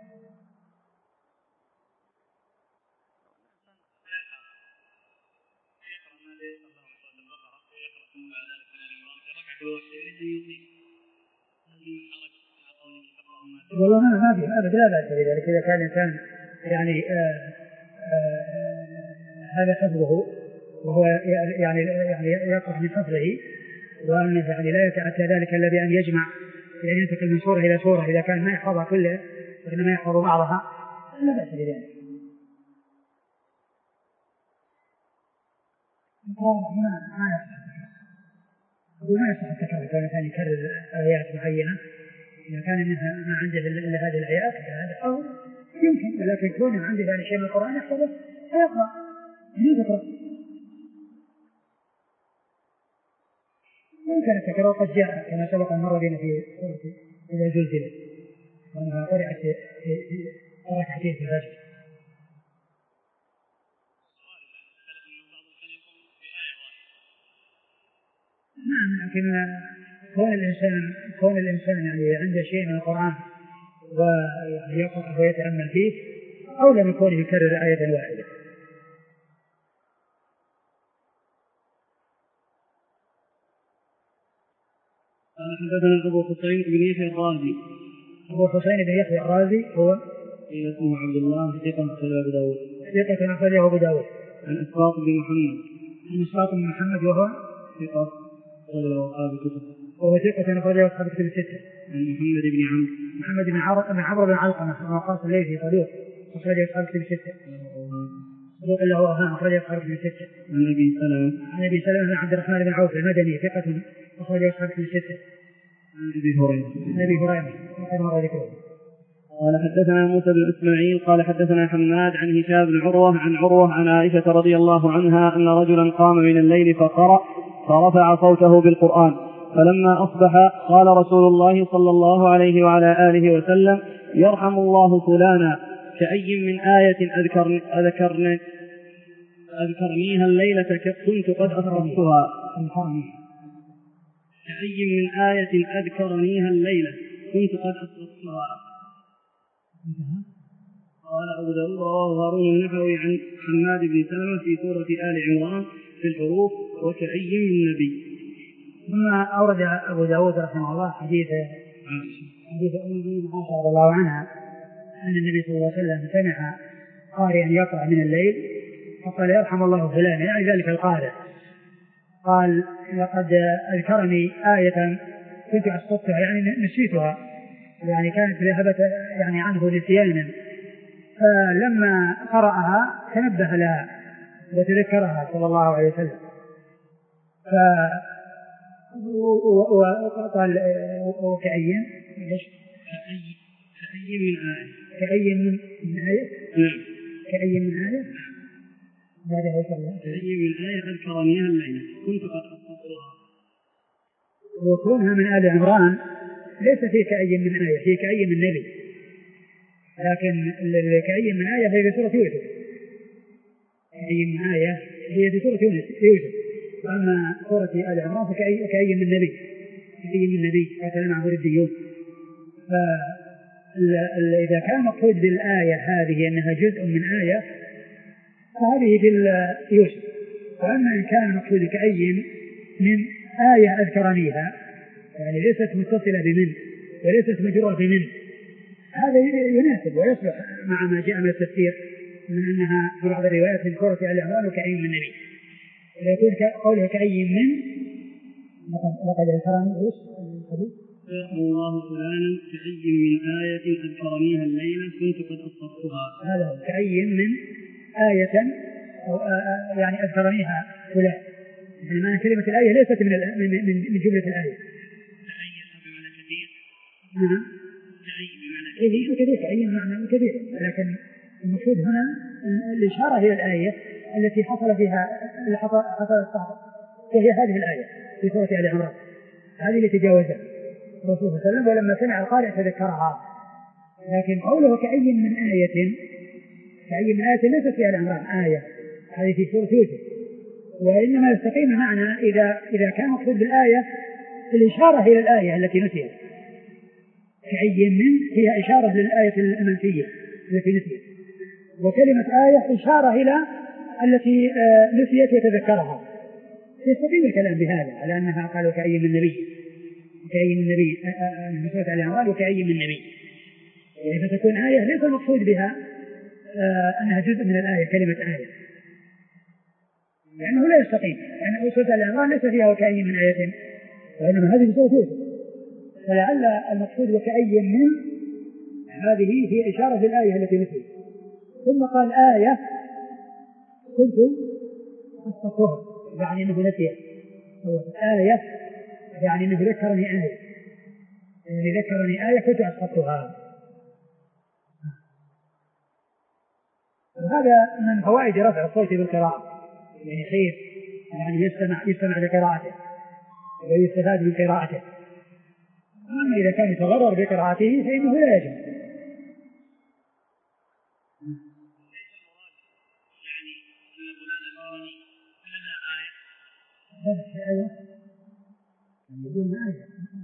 والله ما ما في أبدا لا بأس بذلك إذا كان الإنسان يعني آآ آآ هذا حفظه وهو يعني يعني يقرأ من حفظه، وأنه يعني لا يتأتى ذلك إلا بأن يجمع يعني ينتقل من سورة إلى سورة إذا كان ما يحفظها كلها وإنما يحفظ بعضها لا بأس بذلك. ما ما وما يصح التكرار كان الإنسان يكرر آيات معينة إذا كان منها ما عنده إلا هذه الآيات هذا أو يمكن، ولكن كونه عنده ذلك شيء من القرآن يحفظه فيقرأ يقرأ يمكن التكرار قد جاء كما سبق المرة بنا في سورة إذا زلزلت وأنها قرأت في ركعتين في الفجر. نعم، لكن كون الإنسان كون الإنسان يعني عنده شيء من القرآن ويقرأ ويتأمل فيه أولى من كونه يكرر آية واحدة. قال حدثنا أبو حسين بن يحيى الرازي. أبو حسين بن يحيى الرازي هو اسمه عبد الله ثقة أخرجه أبو داود. ثقة أخرجه أبو داود. عن إسحاق بن محمد. عن إسحاق بن محمد وهو ثقة أخرجه أصحاب الكتب. وهو ثقة أخرجه أصحاب الكتب الستة. عن محمد بن عمرو. محمد بن عمرو بن عمرو بن علقمة وقاص الليثي صدوق أخرجه أصحاب الكتب الستة. صدوق له أوهام أخرجه أصحاب الكتب الستة. عن أبي سلمة. عن أبي سلمة بن عبد الرحمن بن عوف المدني ثقة أخرجه أصحاب الكتب الستة. عن أبي هريرة. عن أبي هريرة وقد مر ذكره. قال حدثنا موسى بن إسماعيل قال حدثنا حماد عن هشام بن عروة عن عروة عن عائشة رضي الله عنها أن رجلا قام من الليل فقرأ فرفع صوته بالقرآن، فلما أصبح قال رسول الله صلى الله عليه وعلى آله وسلم: يرحم الله فلانا، كأي من آية أذكرني أذكرني أذكرنيها الليلة كنت قد أصبحتها. كأي من آية أذكرنيها الليلة كنت قد أصبحتها. قال أبو داود رواه هارون النحوي عن حماد بن سلمة في سورة آل عمران في الحروف وكأي من نبي. ثم أورد أبو داود رحمه الله حديث حديث أم المؤمنين عائشة رضي الله عنها أن النبي صلى الله عليه وسلم سمع قارئا يقرأ من الليل فقال: يرحم الله فلان، يعني ذلك القارئ. قال: لقد أذكرني آية كنت أسقطتها، يعني نسيتها، يعني كانت ذهبت يعني عنه نسيانا، فلما قرأها تنبه لها وتذكرها صلى الله عليه وسلم. ف وقال: وكأي كأي من آية كأي من آية نعم كأي من آية هذا هو الله كأي من آية أذكرنيها الليلة كنت قد أصبحتها. وكونها من آل عمران ليس في كأي من آية، في كأي من نبي، لكن كأي من آية هي في سورة يوسف. كأي من آية هي في سورة يوسف، وأما سورة آل عمران فكأي كأي من نبي كأي من نبي قاتل معه الرديون. فإذا كان مقصود بالآية هذه أنها جزء من آية فهذه في يوسف، وأما إن كان مقصود كأي من آية أذكرنيها يعني ليست متصلة بمن وليست مجرورة بمن، هذا يناسب ويصلح مع ما جاء من التفسير من أنها في بعض الروايات من سورة آل عمران وكأي من نبي، ويكون قولها كأي من لقد ذكرني ايش الحديث: يرحم الله فلانا كأي من آية أذكرنيها الليلة كنت قد أصبحتها. هذا كأي من آية أو آه يعني أذكرنيها فلان، يعني معنى كلمة الآية ليست من من من جملة الآية. كأي بمعنى كثير. نعم. كأي بمعنى كثير. كثير كأي بمعنى كثير، لكن المقصود هنا الإشارة إلى الآية التي حصل فيها اللي حصل حصل الصحابة، وهي هذه الآية في سورة آل عمران، هذه اللي تجاوزها الرسول صلى الله عليه وسلم ولما سمع القارئ تذكرها. لكن قوله كأي من آية كأي من آية ليست في آل عمران آية، هذه في سورة يوسف، وإنما يستقيم المعنى إذا إذا كان مقصود بالآية الإشارة إلى الآية التي نسيت. كأي من هي إشارة للآية المنسية التي نسيت، وكلمة آية إشارة إلى التي نسيت وتذكرها. يستقيم الكلام بهذا على أنها قالوا كأي من نبي كأي من نبي من سورة آل عمران وكأي من نبي، يعني فتكون آية ليس المقصود بها أنها جزء من الآية كلمة آية، لأنه لا يستقيم، لأن سورة آل عمران ليس فيها وكأي من آية، وإنما هذه سورة يوسف، فلعل المقصود وكأي من هذه هي إشارة للآية التي نسيت. ثم قال آية كنت أسقطها، يعني أنه نسيت. آية يعني أنه ذكرني آية، يعني ذكرني آية كنت أسقطها. وهذا من فوائد رفع الصوت بالقراءة، يعني خير، يعني يستمع يستمع لقراءته ويستفاد من قراءته. أما إذا كان يتضرر بقراءته فإنه لا يجب. يعني أن فلان أذكرني كذا آية بدون آية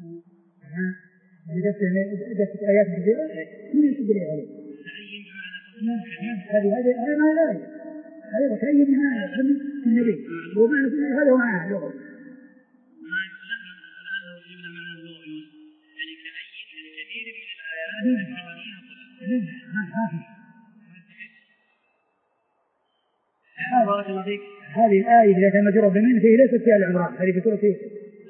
يعني جت آيات كثيرة من يشد لي عليه هذه هذه هذه ما لا هذا وكأي من آية من النبي وما هذا هو معناه لغة بارك الله فيك. هذه الآية إذا كان مجرور بمن فيه ليست فيها العمران هذه في سورة يوسف.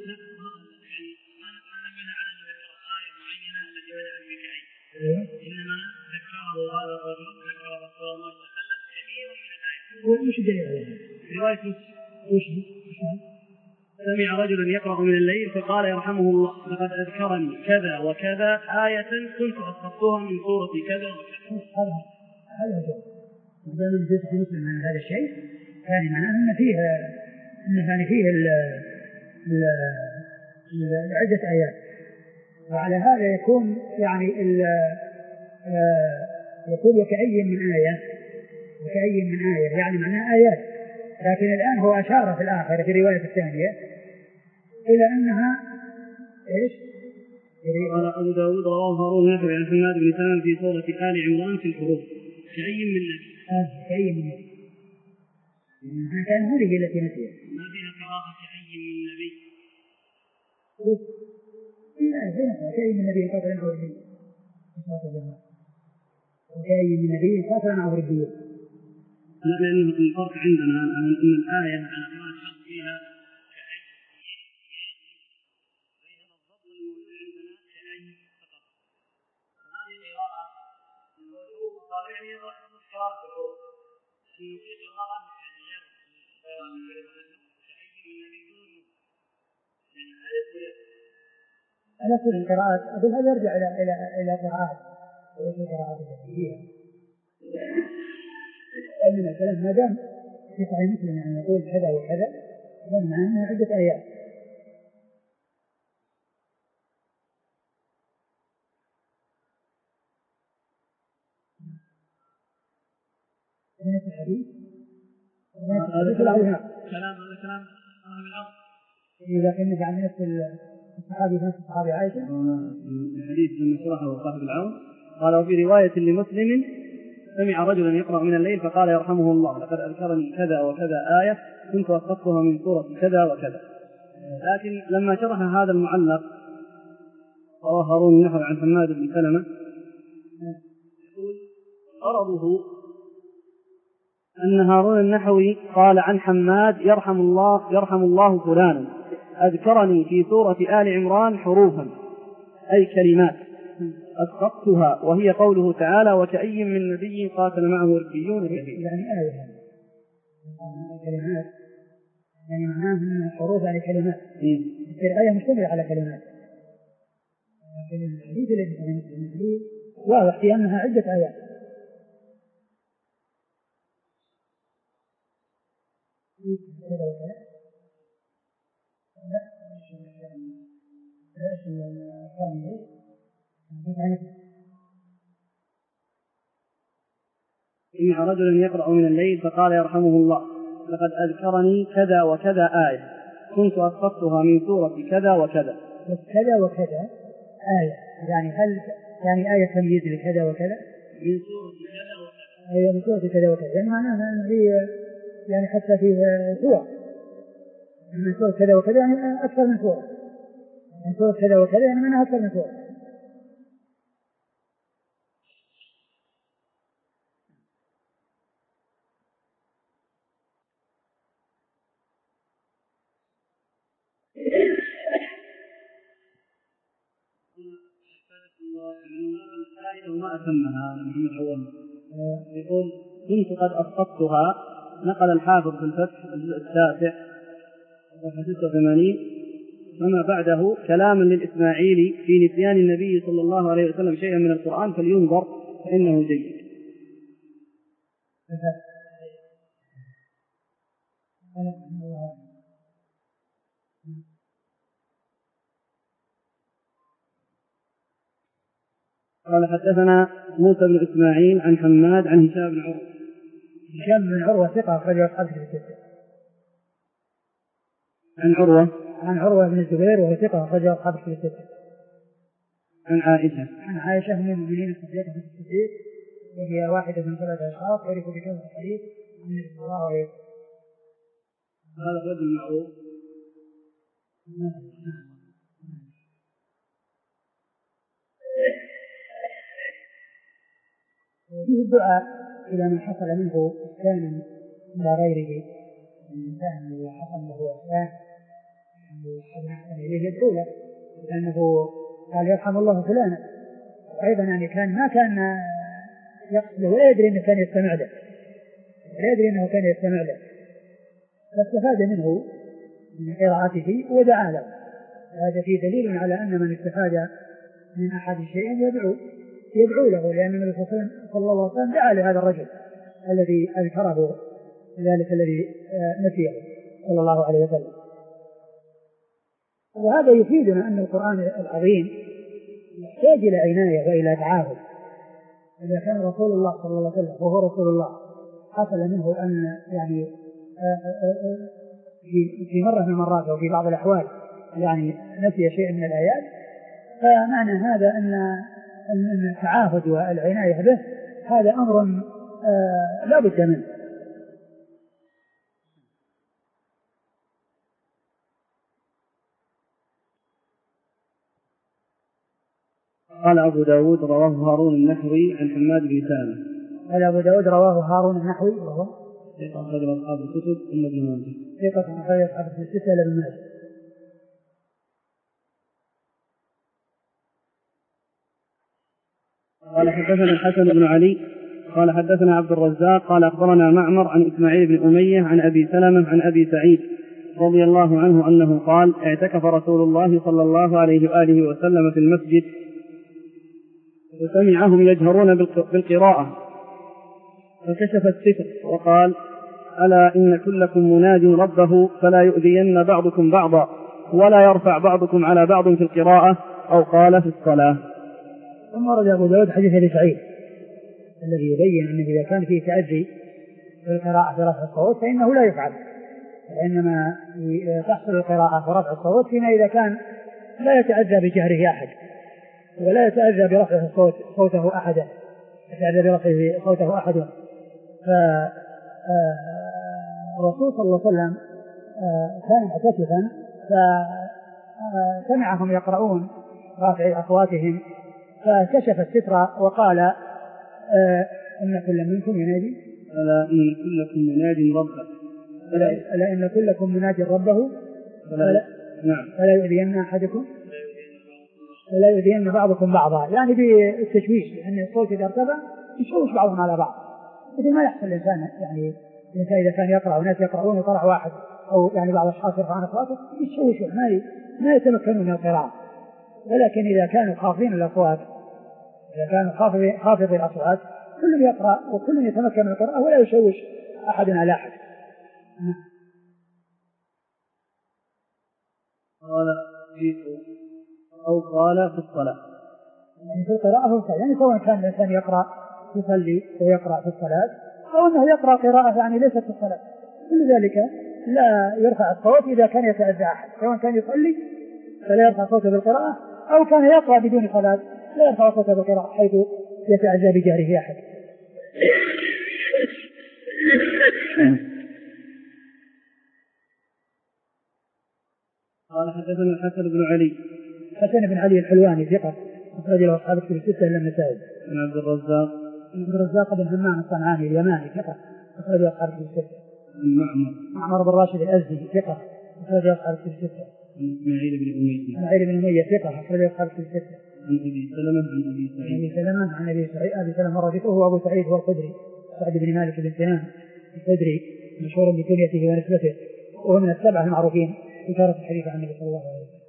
إنما ذكره هذا الرجل ذكر رسول الله صلى الله عليه وسلم كثيرا من الآيات. وش الدليل عليها؟ رواية مسلم سمع رجل يقرأ من الليل فقال يرحمه الله لقد أذكرني كذا وكذا آية كنت أسقطتها من سورة كذا وكذا. هذا هذا هو. إذا من جزء مسلم من هذا الشيء يعني معناه أن فيه أن يعني فيه ال ال عدة آيات وعلى هذا يكون يعني ال يكون وكأي من آية وكأي من آية يعني معناه آيات لكن الآن هو أشار في الآخر في الرواية الثانية إلى أنها إيش؟ قال أبو داود رواه هارون النحوي عن حماد بن سلمة في سورة آل عمران في الحروف كأي من نبي. آه كأي من نبي. كان هذه التي نسيت. ما فيها قراءة كأي من نبي. لا كأي من نبي قاتل معه الدين. كأي من نبي قاتل معه الدين. لا لأن الفرق عندنا أن الآية على ما شرط فيها كأي بينما الضبط الموجود عندنا كأي فقط. هذه قراءة الموجود قال يعني قراءة الحروف. إنه في قراءة يعني غير قراءة كأي من نبي يعني ألف وياء. أنا كل القراءات أقول هذا يرجع إلى إلى إلى قراءات وليس قراءات التفسيرية. أن الكلام ما دام في صحيح مسلم يعني يقول كذا وكذا فإن معناها عدة آيات. هذا الحديث هذا كلام كلام هذا كلام أهل الأرض. إذا كنا عن نفس الصحابي نفس الصحابي عائشة الحديث لما شرحه صاحب العون قال وفي رواية لمسلم سمع رجلا يقرأ من الليل فقال يرحمه الله لقد أذكرني كذا وكذا آية كنت أسقطتها من سورة كذا وكذا. لكن لما شرح هذا المعلق رواه هارون النحوي عن حماد بن سلمة يقول غرضه أن هارون النحوي قال عن حماد يرحم الله يرحم الله فلانا أذكرني في سورة آل عمران حروفا أي كلمات أسقطتها وهي قوله تعالى وكأي من نبي قاتل معه ربيون كثير. يعني آية كلمات يعني معناه أن الحروف يعني كلمات الآية مشتملة على كلمات لكن الحديث الذي في الحديث واضح في أنها عدة آيات. كذا وكذا لا سمع رجلا يقرأ من الليل فقال يرحمه الله لقد أذكرني كذا وكذا آية كنت أسقطتها من سورة كذا وكذا. بس كذا وكذا آية يعني هل يعني آية تمييز لكذا وكذا من سورة كذا وكذا أيوة من سورة كذا وكذا يعني معناها أن هي يعني حتى في سورة من سورة كذا وكذا يعني أكثر من سورة من سورة كذا وكذا يعني معناها أكثر من سورة. وما أتمها محمد عوام يقول كنت قد أسقطتها. نقل الحافظ في الفتح الجزء التاسع صفحة ستة وثمانين وما بعده كلاما للإسماعيلي في نسيان النبي صلى الله عليه وسلم شيئا من القرآن فلينظر فإنه جيد. قال حدثنا موسى بن إسماعيل عن حماد عن هشام بن عروة. هشام بن عروة ثقة أخرجه أصحاب الكتب. عن عروة عن عروة بن الزبير وهو ثقة أخرجه أصحاب الكتب الستة. عن عائشة عن عائشة أم المؤمنين الصديقة بنت الصديق وهي واحدة من ثلاثة أشخاص عرفوا بكثرة الحديث عن النبي صلى الله عليه وسلم. هذا الرجل معروف. وفيه الدعاء إلى من حصل منه إحسانا إلى غيره من الإنسان الذي حصل له إحسان أن أحسن إليه يدعو له لأنه قال يرحم الله فلانا. أيضا يعني كان ما كان يقصده ولا يدري أنه كان يستمع له ولا يدري أنه كان يستمع له فاستفاد منه من قراءته ودعا له. هذا فيه دليل على أن من استفاد من أحد شيء يدعو يدعو له لأن النبي صلى الله عليه وسلم دعا لهذا الرجل الذي أذكره ذلك الذي نسيه صلى الله عليه وسلم. وهذا يفيدنا أن القرآن العظيم يحتاج إلى عناية وإلى تعاهد. إذا كان رسول الله صلى الله عليه وسلم وهو رسول الله حصل منه أن يعني في مرة من المرات أو في بعض الأحوال يعني نسي شيء من الآيات فمعنى هذا أن أن التعاهد والعناية به هذا أمر آه لا بد منه. قال أبو داود رواه هارون النحوي عن حماد بن سالم. قال أبو داود رواه هارون النحوي وهو ثقة أخرج أصحاب الكتب إلا ابن ماجه. ثقة أخرج أصحاب الكتب إلا ابن ماجه. قال حدثنا الحسن بن علي قال حدثنا عبد الرزاق قال أخبرنا معمر عن إسماعيل بن أمية عن أبي سلمة عن أبي سعيد رضي الله عنه أنه قال اعتكف رسول الله صلى الله عليه وآله وسلم في المسجد وسمعهم يجهرون بالقراءة فكشف الستر وقال ألا إن كلكم مناد ربه فلا يؤذين بعضكم بعضا ولا يرفع بعضكم على بعض في القراءة أو قال في الصلاة. ثم ورد أبو داود حديث أبي سعيد الذي يبين أنه إذا كان فيه تأذي في القراءة برفع الصوت فإنه لا يفعل وإنما تحصل القراءة برفع الصوت فيما إذا كان لا يتأذى بجهره أحد ولا يتأذى برفع الصوت صوته أحدا يتأذى برفع صوته أحد. فالرسول صلى الله عليه وسلم كان معتكفا فسمعهم يقرؤون رافع أصواتهم فكشف الستر وقال آه إن كل منكم ينادي ألا إن كلكم مناد ربه ألا إن كلكم مناد ربه فلا, نعم. فلا يؤذين أحدكم فلا يؤذين بعضكم بعضا يعني بالتشويش لأن الصوت إذا ارتفع يشوش بعضهم على بعض مثل ما يحصل الإنسان يعني الإنسان إذا كان يقرأ وناس يقرؤون وطرح واحد أو يعني بعض الأشخاص يرفعون أصواتهم يشوشوا ما ما يتمكنون من القراءة. ولكن إذا كانوا خافضين الأصوات إذا كانوا خافض الأصوات كل يقرأ وكل يتمكن من القراءة ولا يشوش أحد على أحد. قال أو قال في الصلاة يعني في القراءة في الصلاة يعني سواء كان الإنسان يقرأ يصلي ويقرأ في الصلاة أو أنه يقرأ قراءة يعني ليست في الصلاة كل ذلك لا يرفع الصوت إذا كان يتأذى أحد سواء كان يصلي فلا يرفع صوته بالقراءة أو كان يقرأ بدون صلاة لا يرفع صوته بالقراءة حيث يتأذى بجهره أحد. قال حدثنا الحسن بن علي حسن بن علي الحلواني ثقة أخرج له أصحاب الكتب الستة إلا النسائي. عن عبد الرزاق عبد الرزاق بن همام الصنعاني اليماني ثقة أخرج له أصحاب الكتب الستة. عن معمر معمر بن راشد الأزدي ثقة أخرج له أصحاب الكتب الستة. عن إسماعيل بن أمية إسماعيل بن أمية ثقة أخرج له أصحاب الكتب الستة. عن أبي سلمة عن أبي سعيد أبي سلمة عن أبي سعيد أبي سلمة مرة ذكره وأبو سعيد هو الخدري سعد بن مالك بن سنان الخدري مشهور بكنيته ونسبته وهو من السبعة المعروفين في كثرة الحديث عن النبي صلى الله عليه وسلم.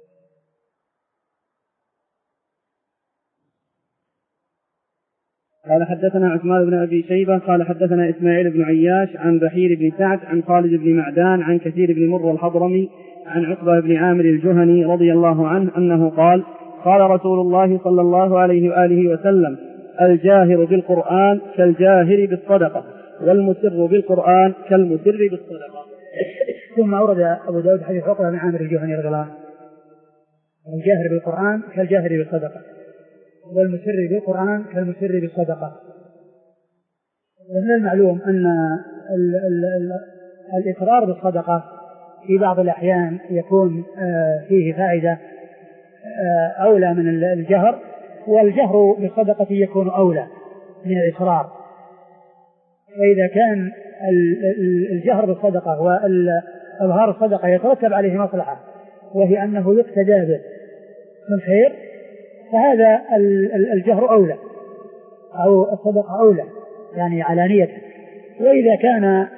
قال حدثنا عثمان بن أبي شيبة قال حدثنا إسماعيل بن عياش عن بحير بن سعد عن خالد بن معدان عن كثير بن مر الحضرمي عن عقبة بن عامر الجهني رضي الله عنه أنه قال قال رسول الله صلى الله عليه وآله وسلم الجاهر بالقرآن كالجاهر بالصدقة والمسر بالقرآن كالمسر بالصدقة. ثم أورد أبو داود حديث عقبة بن عامر الجهني رضي الله عنه: الجاهر بالقرآن كالجاهر بالصدقة، والمسر بالقرآن كالمسر بالصدقة. ومن المعلوم أن ال ال ال الإقرار بالصدقة في بعض الأحيان يكون فيه فائدة أولى من الجهر، والجهر بالصدقة يكون أولى من الإقرار. فإذا كان الجهر بالصدقة وإظهار الصدقة يترتب عليه مصلحة وهي أنه يقتدى به من خير، فهذا الجهر أولى أو الصدقة أولى يعني علانية. وإذا كان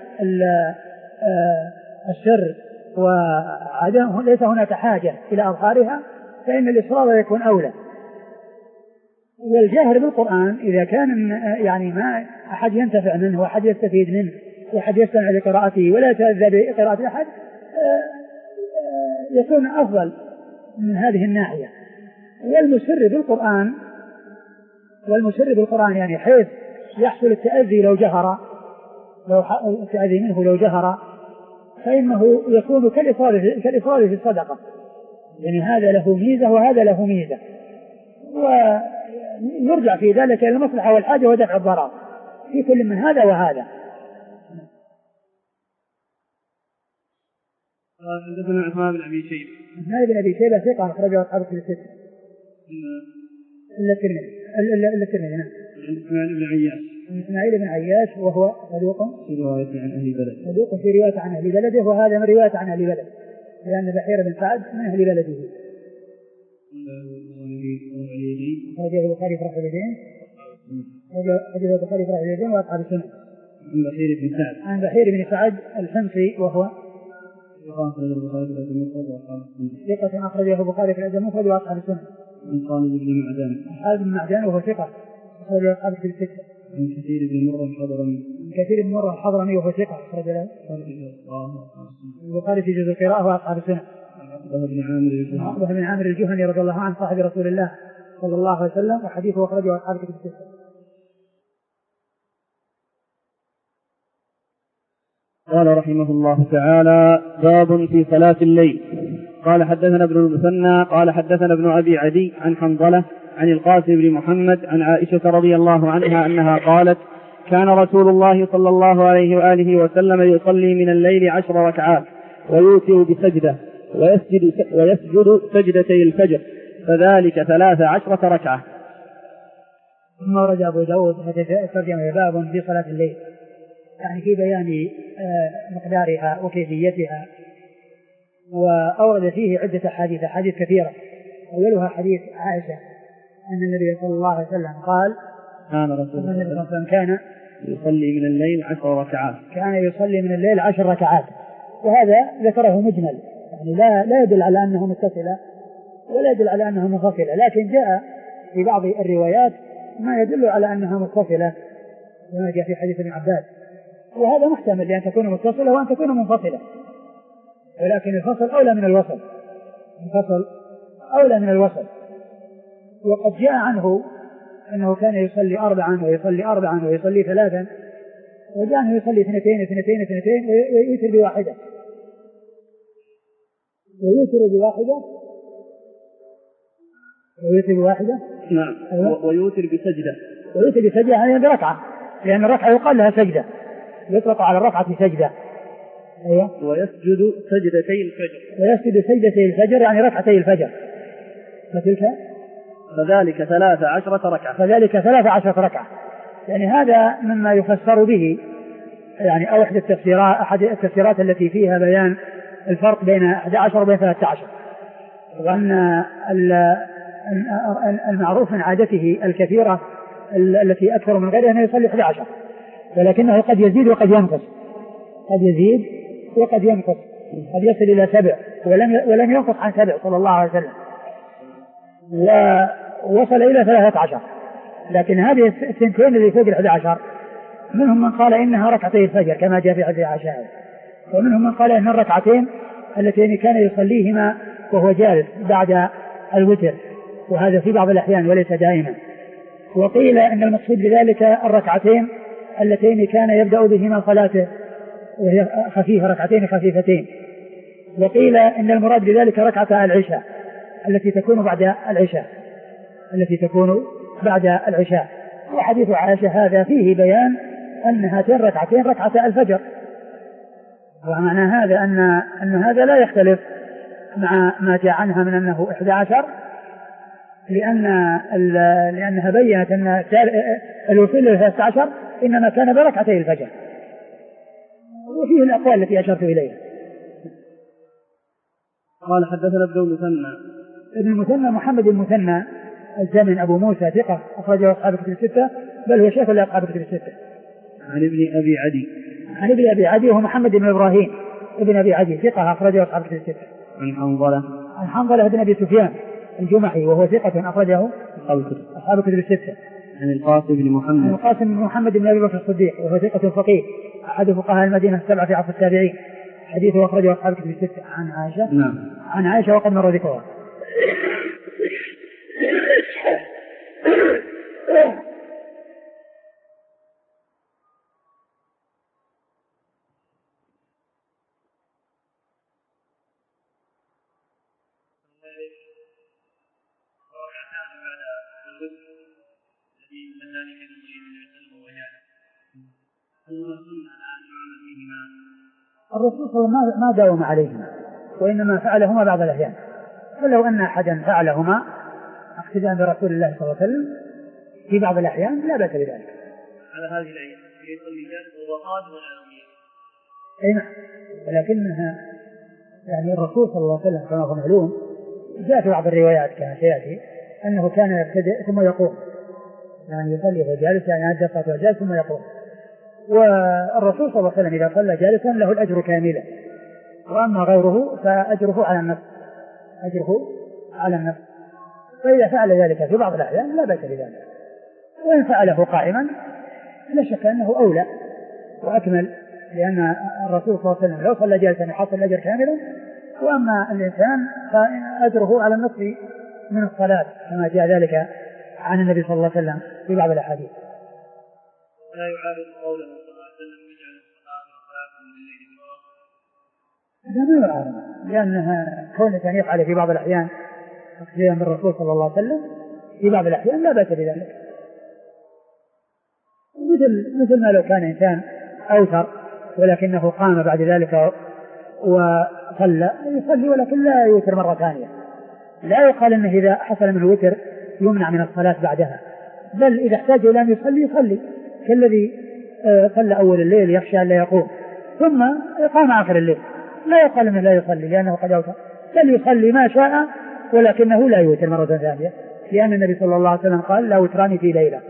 السر وعدم ليس هناك حاجة إلى أظهارها فإن الإصرار يكون أولى. والجاهر بالقرآن إذا كان يعني ما أحد ينتفع منه وأحد يستفيد منه وأحد يستمع لقراءته ولا يتأذى بقراءة أحد يكون أفضل من هذه الناحية. والمسر بالقرآن والمسر بالقرآن يعني حيث يحصل التأذي لو جهر لو التأذي منه لو جهر فإنه يكون كالإصرار في الصدقة، يعني هذا له ميزة وهذا له ميزة، ويرجع في ذلك إلى المصلحة والحاجة ودفع الضرر في كل من هذا وهذا. حدثنا عثمان بن أبي شيبة. عثمان بن أبي شيبة ثقة أخرجه أصحاب الكتب الستة إلا الترمذي إلا الترمذي نعم. إسماعيل بن عياش. إسماعيل بن عياش وهو صدوق في رواية عن أهل بلده. صدوق في رواية عن أهل بلده، وهذا من رواية عن أهل بلده لأن بحير بن سعد من أهل بلده. أخرجه البخاري في رفع اليدين. أخرجه البخاري في رفع اليدين وأصحاب السنة. عن بحير بن سعد. عن بحير بن سعد الحمصي وهو ثقة أخرجه البخاري في الأدب المفرد وأصحاب السنة. عن خالد بن معدان. خالد بن معدان وهو ثقة أخرجه أصحاب الكتب الستة. عن كثير بن مرة الحضرمي. كثير بن مرة الحضرمي وهو ثقة أخرج له البخاري في جزء القراءة وأصحاب السنة. عقبة بن عامر الجهني رضي الله عنه صاحب رسول الله صلى الله عليه وسلم، وحديثه أخرجه أصحاب الكتب الستة. قال رحمه الله تعالى: باب في صلاة الليل. قال حدثنا ابن المثنى قال حدثنا ابن أبي عدي عن حنظلة عن القاسم بن محمد عن عائشة رضي الله عنها أنها قالت: كان رسول الله صلى الله عليه وآله وسلم يصلي من الليل عشر ركعات ويوتر بسجدة ويسجد, ويسجد سجدتي الفجر، فذلك ثلاث عشرة ركعة. ثم ورد أبو داود ترجمة باب في صلاة الليل، يعني في بيان مقدارها وكيفيتها، وأورد فيه عدة حديث حديث كثيرة. أولها حديث عائشة أن النبي صلى الله عليه وسلم قال: كان رسول الله صلى الله عليه وسلم كان يصلي من الليل عشر ركعات كان يصلي من الليل عشر ركعات. وهذا ذكره مجمل، يعني لا لا يدل على أنه متصلة ولا يدل على أنه منفصلة، لكن جاء في بعض الروايات ما يدل على أنها متصلة كما جاء في حديث ابن عباس، وهذا محتمل لأن تكون متصلة وأن تكون منفصلة، ولكن الفصل أولى من الوصل الفصل أولى من الوصل. وقد جاء عنه أنه كان يصلي أربعا ويصلي أربعا ويصلي ثلاثا، وجاء أنه يصلي اثنتين اثنتين اثنتين ويوتر بواحدة ويوتر بواحدة ويوتر بواحدة نعم أيوة. ويوتر بسجدة ويوتر بسجدة يعني بركعة، لأن الركعة يقال لها سجدة، يطلق على الركعة سجدة. أيوة. ويسجد سجدتي الفجر ويسجد سجدتي الفجر يعني ركعتي الفجر، فتلك فذلك ثلاث عشرة ركعة فذلك ثلاث عشرة ركعة. يعني هذا مما يفسر به، يعني أو أحد التفسيرات أحد التفسيرات التي فيها بيان الفرق بين أحد عشر وبين ثلاثة عشر، وأن المعروف من عادته الكثيرة التي أكثر من غيرها أنه يصلي أحد عشر، ولكنه قد يزيد وقد ينقص قد يزيد وقد ينقص قد يصل إلى سبع ولم ولم ينقص عن سبع صلى الله عليه وسلم، ووصل إلى ثلاثة عشر. لكن هذه الثنتين اللي فوق الأحد عشر منهم من قال إنها ركعتي الفجر كما جاء في حديث عائشة، ومنهم من قال إن الركعتين اللتين كان يصليهما وهو جالس بعد الوتر، وهذا في بعض الأحيان وليس دائما. وقيل إن المقصود بذلك الركعتين اللتين كان يبدأ بهما صلاته وهي خفيفة، ركعتين خفيفتين وقيل إن المراد بذلك ركعة العشاء التي تكون بعد العشاء التي تكون بعد العشاء. وحديث عائشة هذا فيه بيان أن هاتين ركعتين ركعة الفجر، ومعنى هذا أن أن هذا لا يختلف مع ما جاء عنها من أنه إحدى عشر، لأن لأنها بيّنت أن الوصول إلى ثلاثة عشر إنما كان بركعتي الفجر، وفيه الأقوال التي أشرت إليها. قال حدثنا ابن المثنى ابن المثنى محمد المثنى الزمن أبو موسى ثقة أخرجه أصحاب الكتب الستة، بل هو شيخ لأصحاب الكتب الستة. عن ابن أبي عدي عن ابن أبي عدي وهو محمد بن إبراهيم ابن أبي عدي ثقة أخرجه أصحاب الكتب الستة. عن حنظلة عن حنظلة بن أبي سفيان الجمحي وهو ثقة أخرجه أصحاب الكتب الستة. عن القاسم بن محمد عن القاسم بن محمد بن أبي بكر الصديق وهو ثقة فقيه أحد فقهاء المدينة السبعة في عصر التابعين، حديثه أخرجه أصحاب الكتب الستة. عن عائشة نعم عن عائشة وقد مر ذكرها. الرسول صلى الله عليه وسلم ما داوم عليهما، وإنما فعلهما بعض الأحيان، فلو أن أحدا فعلهما اقتداء برسول الله صلى الله عليه وسلم في بعض الأحيان لا بأس بذلك. على هذه الأيام يصلي جالس وهو قادم على الأمير. أي نعم، ولكنها يعني الرسول صلى الله عليه وسلم كما هو معلوم جاء في بعض الروايات كما سيأتي أنه كان يبتدئ ثم يقوم، يعني يصلي وهو جالس، يعني أدى الصلاة وهو جالس ثم يقوم. والرسول صلى الله عليه وسلم إذا صلى جالسا له الأجر كاملا، وأما غيره فأجره على النفس أجره على النفس فإذا فعل ذلك في بعض الأحيان لا بأس بذلك، وإن فعله قائما لا شك أنه أولى وأكمل، لأن الرسول صلى الله عليه وسلم لو صلى جالسا يحصل الأجر كاملا، وأما الإنسان فأجره على النصف من الصلاة كما جاء ذلك عن النبي صلى الله عليه وسلم في بعض الأحاديث. لا يعارض قوله صلى الله عليه وسلم يجعل الصلاة وصلاة من الليل بالوقت. هذا ما يعارض، لأنها كون أن يفعل في بعض الأحيان تقديما بالرسول صلى الله عليه وسلم في بعض الأحيان لا بأس بذلك، مثل مثل ما لو كان إنسان أوتر ولكنه قام بعد ذلك وصلى يصلي ولكن لا يوتر مرة ثانية، لا يقال أنه إذا حصل منه وتر يمنع من الصلاة بعدها، بل إذا احتاج إلى أن يصلي يصلي كالذي صلى أول الليل يخشى أن لا يقوم ثم قام آخر الليل، لا يقال أنه لا يصلي لأنه قد أوتر، بل يصلي ما شاء ولكنه لا يوتر مرة ثانية، لأن النبي صلى الله عليه وسلم قال لا وتران في ليلة.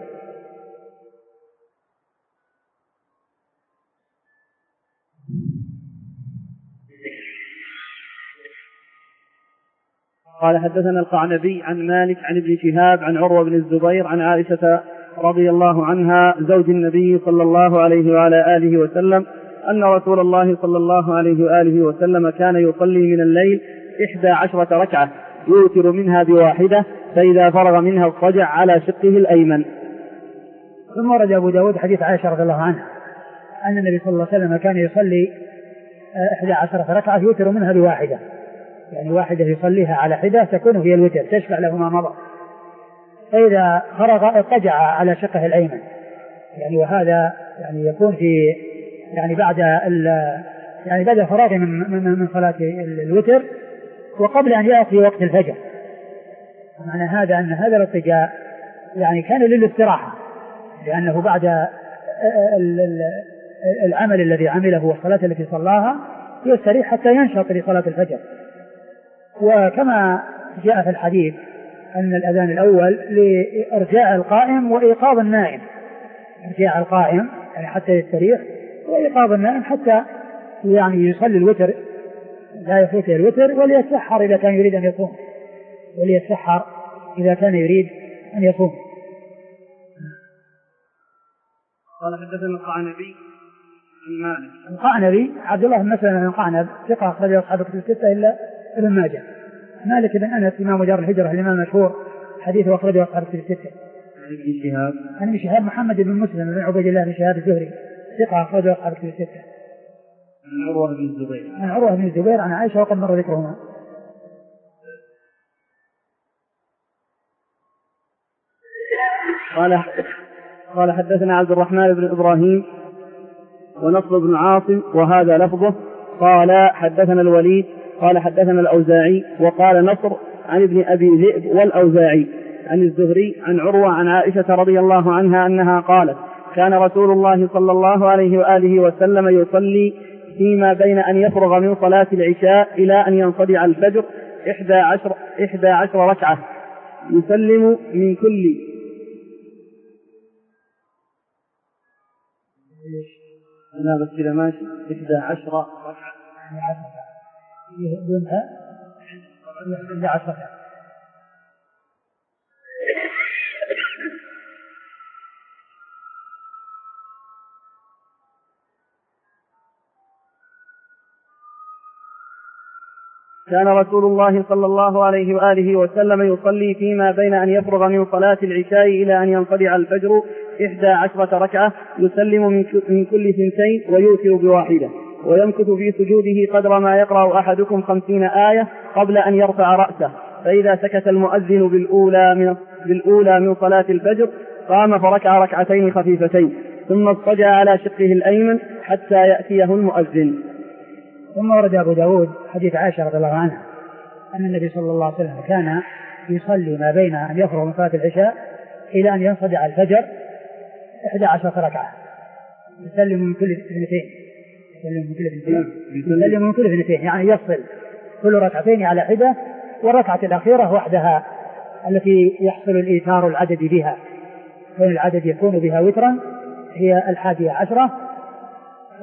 قال حدثنا القعنبي عن مالك عن ابن شهاب عن عروة بن الزبير عن عائشة رضي الله عنها زوج النبي صلى الله عليه وعلى آله وسلم أن رسول الله صلى الله عليه وآله وسلم كان يصلي من الليل إحدى عشرة ركعة يوتر منها بواحدة، فإذا فرغ منها اضطجع على شقه الأيمن. ثم ورد أبو داود حديث عائشة رضي الله عنها أن النبي صلى الله عليه وسلم كان يصلي إحدى عشرة ركعة يوتر منها بواحدة، يعني واحدة يصليها على حدة تكون هي الوتر تشفع له ما مضى، فإذا فرغ اضطجع على شقه الأيمن، يعني وهذا يعني يكون في يعني بعد يعني بعد فراغ من من من صلاة الوتر وقبل أن يأتي وقت الفجر. معنى هذا أن هذا الاضطجاع يعني كان للاستراحة، لأنه بعد العمل الذي عمله والصلاة التي صلاها يستريح حتى ينشط لصلاة الفجر. وكما جاء في الحديث أن الأذان الأول لإرجاع القائم وإيقاظ النائم، إرجاع القائم يعني حتى يستريح، وإيقاظ النائم حتى يعني يصلي الوتر لا يفوت الوتر، وليتسحر إذا كان يريد أن يصوم وليتسحر إذا كان يريد أن يصوم. قال حدثنا القعنبي عن مالك. القعنبي عبد الله بن مسلمة بن القعنب ثقة أخرجه أصحاب الكتب الستة إلا ابن ماجه. مالك بن أنس إمام دار الهجرة الإمام المشهور حديثه أخرجه أصحاب الكتب الستة. عن ابن شهاب عن ابن شهاب محمد بن مسلم بن عبيد الله بن شهاب الزهري ثقة أخرجه أصحاب الكتب الستة. عن عروة بن الزبير عن عروة بن الزبير عن عائشة وقد مر ذكرهما. قال قال حدثنا عبد الرحمن بن إبراهيم ونصر بن عاصم وهذا لفظه. قال حدثنا الوليد قال حدثنا الأوزاعي وقال نصر عن ابن أبي ذئب والأوزاعي عن الزهري عن عروة عن عائشة رضي الله عنها أنها قالت كان رسول الله صلى الله عليه وآله وسلم يصلي فيما بين أن يفرغ من صلاة العشاء إلى أن ينصدع الفجر إحدى عشر, إحدى عشر ركعة يسلم من كل أنا بس كده ماشي إحدى عشر ركعة دونها إحدى عشر ركعة. كان رسول الله صلى الله عليه وآله وسلم يصلي فيما بين أن يفرغ من صلاة العشاء إلى أن ينصدع الفجر إحدى عشرة ركعة يسلم من كل ثنتين ويوتر بواحدة ويمكث في سجوده قدر ما يقرأ أحدكم خمسين آية قبل أن يرفع رأسه، فإذا سكت المؤذن بالأولى من, بالأولى من صلاة الفجر قام فركع ركعتين خفيفتين ثم اضطجع على شقه الأيمن حتى يأتيه المؤذن. ثم ورد أبو داود حديث عائشة رضي الله عنها أن النبي صلى الله عليه وسلم كان يصلي ما بين أن يفرغ من صلاة العشاء إلى أن ينصدع الفجر إحدى عشرة ركعة يسلم من كل اثنتين يسلم من كل اثنتين يسلم من كل اثنتين يعني يفصل كل ركعتين على حدة، والركعة الأخيرة وحدها التي يحصل الإيثار العدد بها، وإن العدد يكون بها وترا هي الحادية عشرة. ف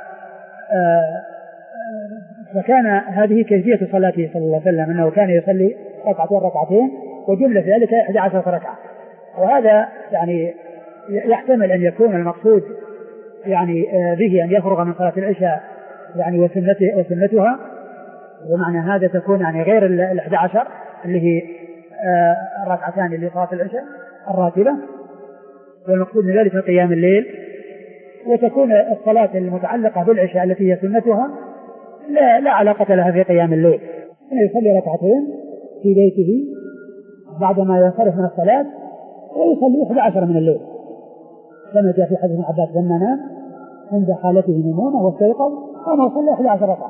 فكان هذه كيفية صلاته صلى الله عليه وسلم أنه كان يصلي ركعتين ركعتين وجملة ذلك إحدى عشرة ركعة. وهذا يعني يحتمل أن يكون المقصود يعني به أن يفرغ من صلاة العشاء يعني وسنته وسنتها، ومعنى هذا تكون يعني غير الإحدى عشر اللي هي ركعتان لصلاة العشاء الراتبة، والمقصود من ذلك قيام الليل، وتكون الصلاة المتعلقة بالعشاء التي هي سنتها لا, لا علاقة لها في قيام الليل. يصلي ركعتين في بيته بعدما ينصرف من الصلاة ويصلي إحدى عشر من الليل، كما جاء في حديث عباس لما نام عند خالته ميمونة واستيقظ قام وصلى إحدى عشر ركعة.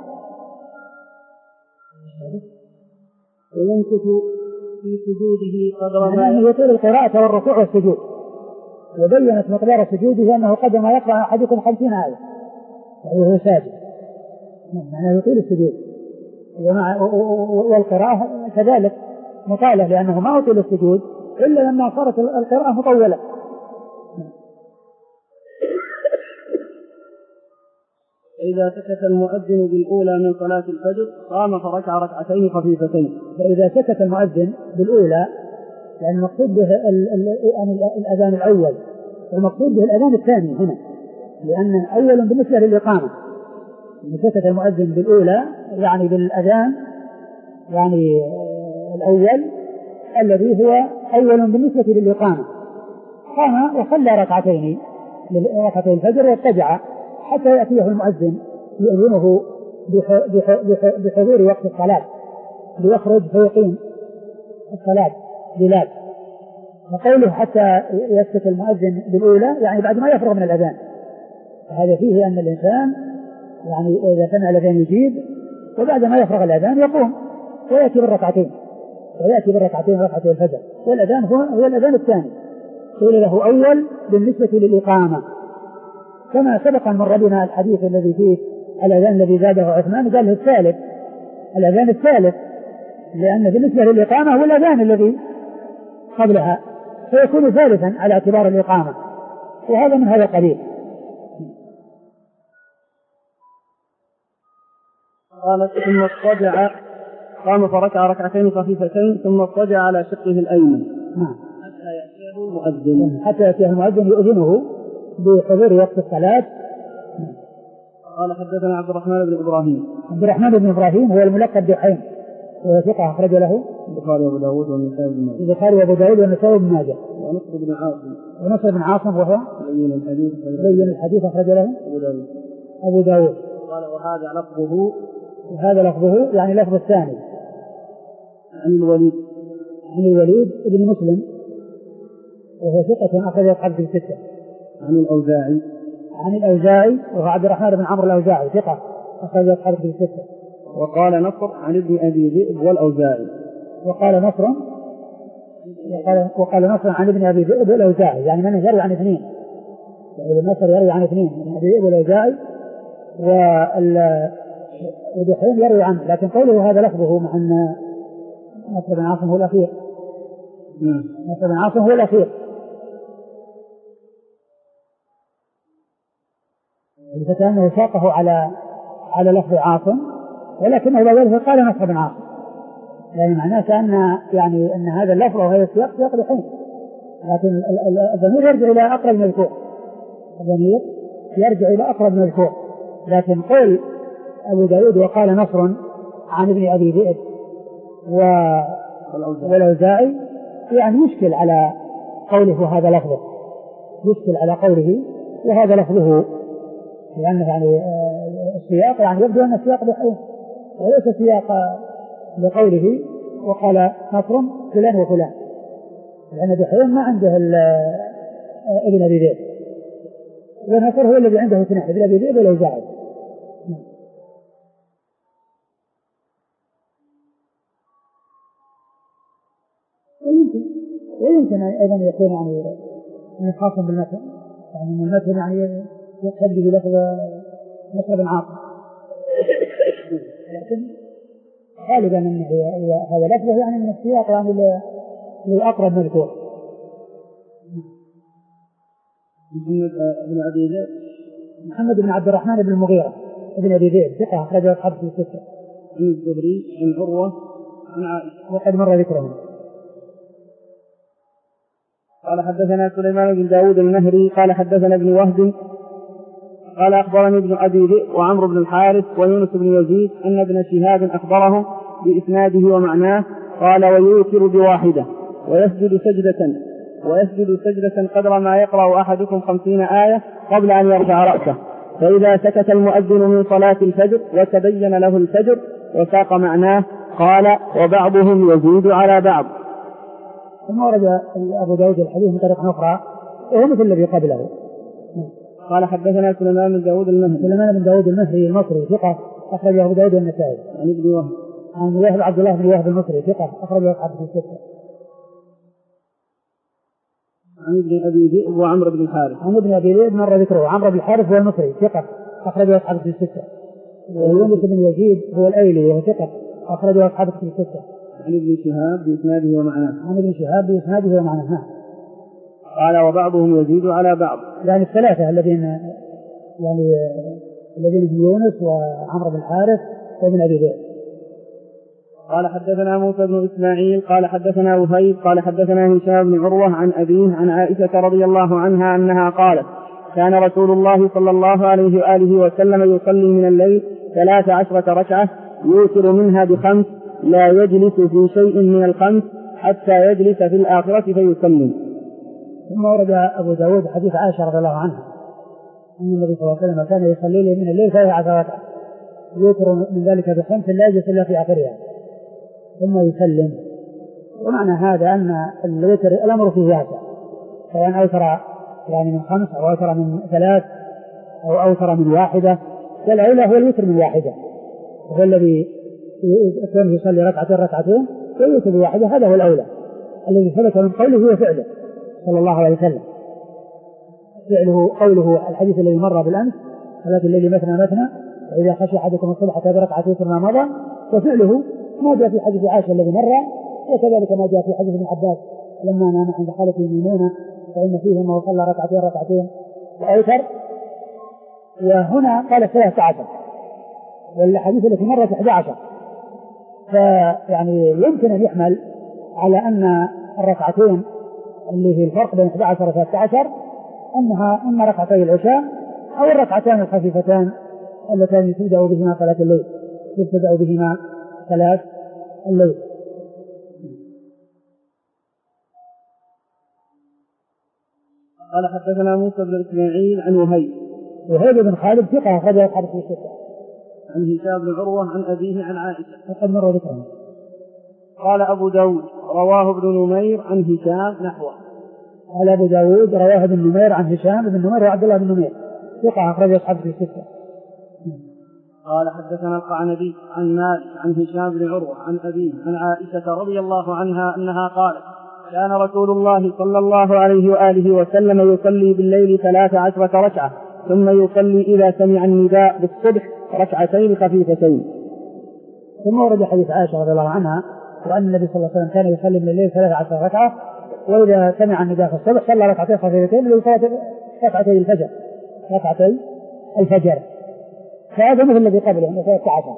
ويمكث في سجوده قدر ما أنه يطيل القراءة والركوع والسجود، وبينت مقدار سجوده أنه قدر ما يقرأ أحدكم خمسين آية وهو ساجد، يعني يطيل السجود، والقراءة كذلك مطالة لأنه ما يطيل السجود إلا لما صارت القراءة مطولة. إذا سكت المؤذن بالأولى من صلاة الفجر قام فركع ركعتين خفيفتين. فإذا سكت المؤذن بالأولى يعني المقصود به الأذان الأول، والمقصود به الأذان الثاني هنا، لأن أول بالنسبة للإقامة. إذا سكت المؤذن بالأولى يعني بالأذان يعني الأول الذي هو أول بالنسبة للإقامة، قام وصلى ركعتين ركعتين الفجر واتجع حتى يأتيه المؤذن يؤذنه بحضور وقت الصلاة ليخرج فيقيم الصلاة بلاد. وقوله حتى يسكت المؤذن بالأولى يعني بعد ما يفرغ من الأذان، هذا فيه أن الإنسان يعني إذا سمع الأذان يجيب، وبعد ما يفرغ الأذان يقوم ويأتي بالركعتين ويأتي بالركعتين ركعتي الفجر، والأذان هو, هو الأذان الثاني قيل له أول بالنسبة للإقامة، كما سبق أن مر بنا الحديث الذي فيه الأذان الذي زاده عثمان قال له الثالث، الأذان الثالث، لأن بالنسبة للإقامة هو الأذان الذي قبلها فيكون ثالثا على اعتبار الإقامة، وهذا من هذا القبيل. قالت ثم اضطجع قام فركع ركعتين خفيفتين ثم اضطجع على شقه الأيمن حتى يأتيه المؤذن حتى يأتيه المؤذن يؤذنه بحضور وقت الصلاة. قال حدثنا عبد الرحمن بن إبراهيم. عبد الرحمن بن إبراهيم هو الملقب بحين، وهو ثقة أخرج له البخاري وأبو داود والنسائي بن ماجه. البخاري وأبو داود والنسائي بن ماجه. ونصر بن عاصم. ونصر بن عاصم وهو بين الحديث بين الحديث أخرج له أبو داود. أبو داود قال وهذا لفظه وهذا لفظه يعني لفظ الثاني عن الوليد عن الوليد بن مسلم وهو ثقة أخرج أصحابه في الستة. عن الأوزاعي عن الأوزاعي وهو عبد الرحمن بن عمرو الأوزاعي ثقة أخرج أصحابه في الستة. وقال نصر عن ابن أبي ذئب والأوزاعي وقال نصر وقال, وقال نصر عن ابن أبي ذئب والأوزاعي يعني من يروي عن اثنين يعني النصر يروي عن اثنين ابن أبي ذئب والأوزاعي ودحين يروي عنه لكن قوله هذا لفظه مع أن نصر بن عاصم هو الأخير. نصر بن عاصم هو الأخير فكأنه ساقه على على لفظ عاصم ولكنه لا ذلك قال نصر بن عاصم يعني معناه كأن يعني أن هذا اللفظ وهذا السياق سياق دحين لكن الضمير يرجع إلى أقرب مذكور الضمير يرجع إلى أقرب مذكور لكن قول أبو داود وقال نصر عن ابن أبي ذئب والأوزاعي يعني يشكل على قوله هذا لفظه يشكل على قوله وهذا لفظه لأنه يعني السياق يعني يبدو أن السياق دحين وليس سياق لقوله وقال نصر فلان وفلان لأن دحين ما عنده ابن أبي ذئب ونصر هو الذي عنده اثنين ابن أبي ذئب والأوزاعي. ويمكن ويمكن أيضا يكون يعني خاصا بالمتن يعني من المتن يعني يقصد به لفظ نصر بن عاصم لكن غالبا ان هذا لفظه يعني من السياق يعني للأقرب مذكور. محمد بن أبي ذئب محمد بن عبد الرحمن بن المغيرة ابن أبي ذئب ثقة أخرجه أصحابه في الستة. عن الزهري عن عروة عن عائشة وقد مر ذكرهم. قال حدثنا سليمان بن داود النهري قال حدثنا ابن وهب قال أخبرني ابن أبي ذئب وعمرو بن الحارث ويونس بن يزيد أن ابن شهاب أخبرهم بإسناده ومعناه قال ويوتر بواحدة ويسجد سجدة ويسجد سجدة قدر ما يقرأ أحدكم خمسين آية قبل أن يرفع رأسه فإذا سكت المؤذن من صلاة الفجر وتبين له الفجر وساق معناه قال وبعضهم يزيد على بعض. ثم ورد أبو داود الحديث من طريق أخرى وهو مثل الذي قبله. قال حدثنا سليمان بن داود المهري سليمان بن داود المهري المصري ثقة أخرجه أبو داود النسائي. عن ابن وهب عن وهب عبد الله بن وهب المصري ثقة أخرجه أصحابه في الستة. عن ابن أبي ذئب وعمرو بن الحارث عن ابن أبي ذئب مر ذكره عمرو بن الحارث هو المصري ثقة أخرجه أصحابه في الستة. ويونس بن يزيد هو الأيلي وهو ثقة أخرجه أصحابه في الستة. عن ابن شهاب بإسناده ومعناه عن ابن شهاب بإسناده ومعناه. قال وبعضهم يزيد على بعض يعني الثلاثة الذين يعني الذين هم يونس وعمرو بن الحارث وابن أبي ذئب. قال حدثنا موسى بن إسماعيل قال حدثنا وهيب قال حدثنا هشام بن عروة عن أبيه عن عائشة رضي الله عنها أنها قالت كان رسول الله صلى الله عليه وآله وسلم يصلي من الليل ثلاث عشرة ركعة يوتر منها بخمس لا يجلس في شيء من الخمس حتى يجلس في الآخرة فيسلم. ثم ورد أبو داود حديث عائشة رضي الله عنها أن النبي صلى الله عليه وسلم كان يصلي من الليل ثلاث عشرة ركعة يوتر من ذلك بخمس لا يجلس إلا في آخرها ثم يسلم. ومعنى هذا أن الوتر الأمر فيه واسع سواء أوتر يعني من خمس أو أوتر من ثلاث أو أوتر من واحدة والأولى هو الوتر من واحدة وهو الذي يكون يصلي ركعتين ركعتين ويوتر بواحدة هذا هو الأولى الذي ثبت من قوله وفعله صلى الله عليه وسلم. فعله قوله الحديث الذي مر بالأمس صلاة الليل مثنى مثنى وإذا خشي أحدكم الصبح بركعة وتر ما مضى وفعله ما جاء في حديث عائشة الذي مر وكذلك ما جاء في حديث ابن عباس لما نام عند خالته ميمونة فإن فيهما وصلى ركعتين ركعتين وأوتر. وهنا قال ثلاثة عشر والحديث التي مرت أحد عشر فيعني يمكن أن يحمل على أن الركعتين اللي في الفرق بين أحد عشر وثلاثة عشر أنها إما ركعتي العشاء أو الركعتان الخفيفتان اللتان تبدأ بهما صلاة الليل تبدأ بهما صلاة الليل. قال حدثنا موسى بن إسماعيل عن وهيب وهيب بن خالد ثقة أخرجه أصحابه في الستة. عن هشام بن عروة عن أبيه عن عائشة وقد مر ذكرها. قال أبو داود رواه ابن نمير عن هشام نحوه. قال أبو داود رواه ابن نمير عن هشام بن نمير وعبد الله بن نمير ثقة أخرج أصحابه في الستة. قال حدثنا القعنبي عن مالك عن هشام بن عروة عن أبيه عن عائشة رضي الله عنها أنها قالت كان رسول الله صلى الله عليه وآله وسلم يصلي بالليل ثلاث عشرة ركعة ثم يصلي إذا سمع النداء بالصبح ركعتين خفيفتين. ثم ورد حديث عائشة رضي الله عنها وأن النبي صلى الله عليه وسلم كان يصلي من الليل ثلاث عشرة ركعة وإذا سمع النداء في الصبح صلى ركعتين خفيفتين ركعتي الفجر ركعتي الفجر فهذا مثل الذي قبله من ثلاث عشر.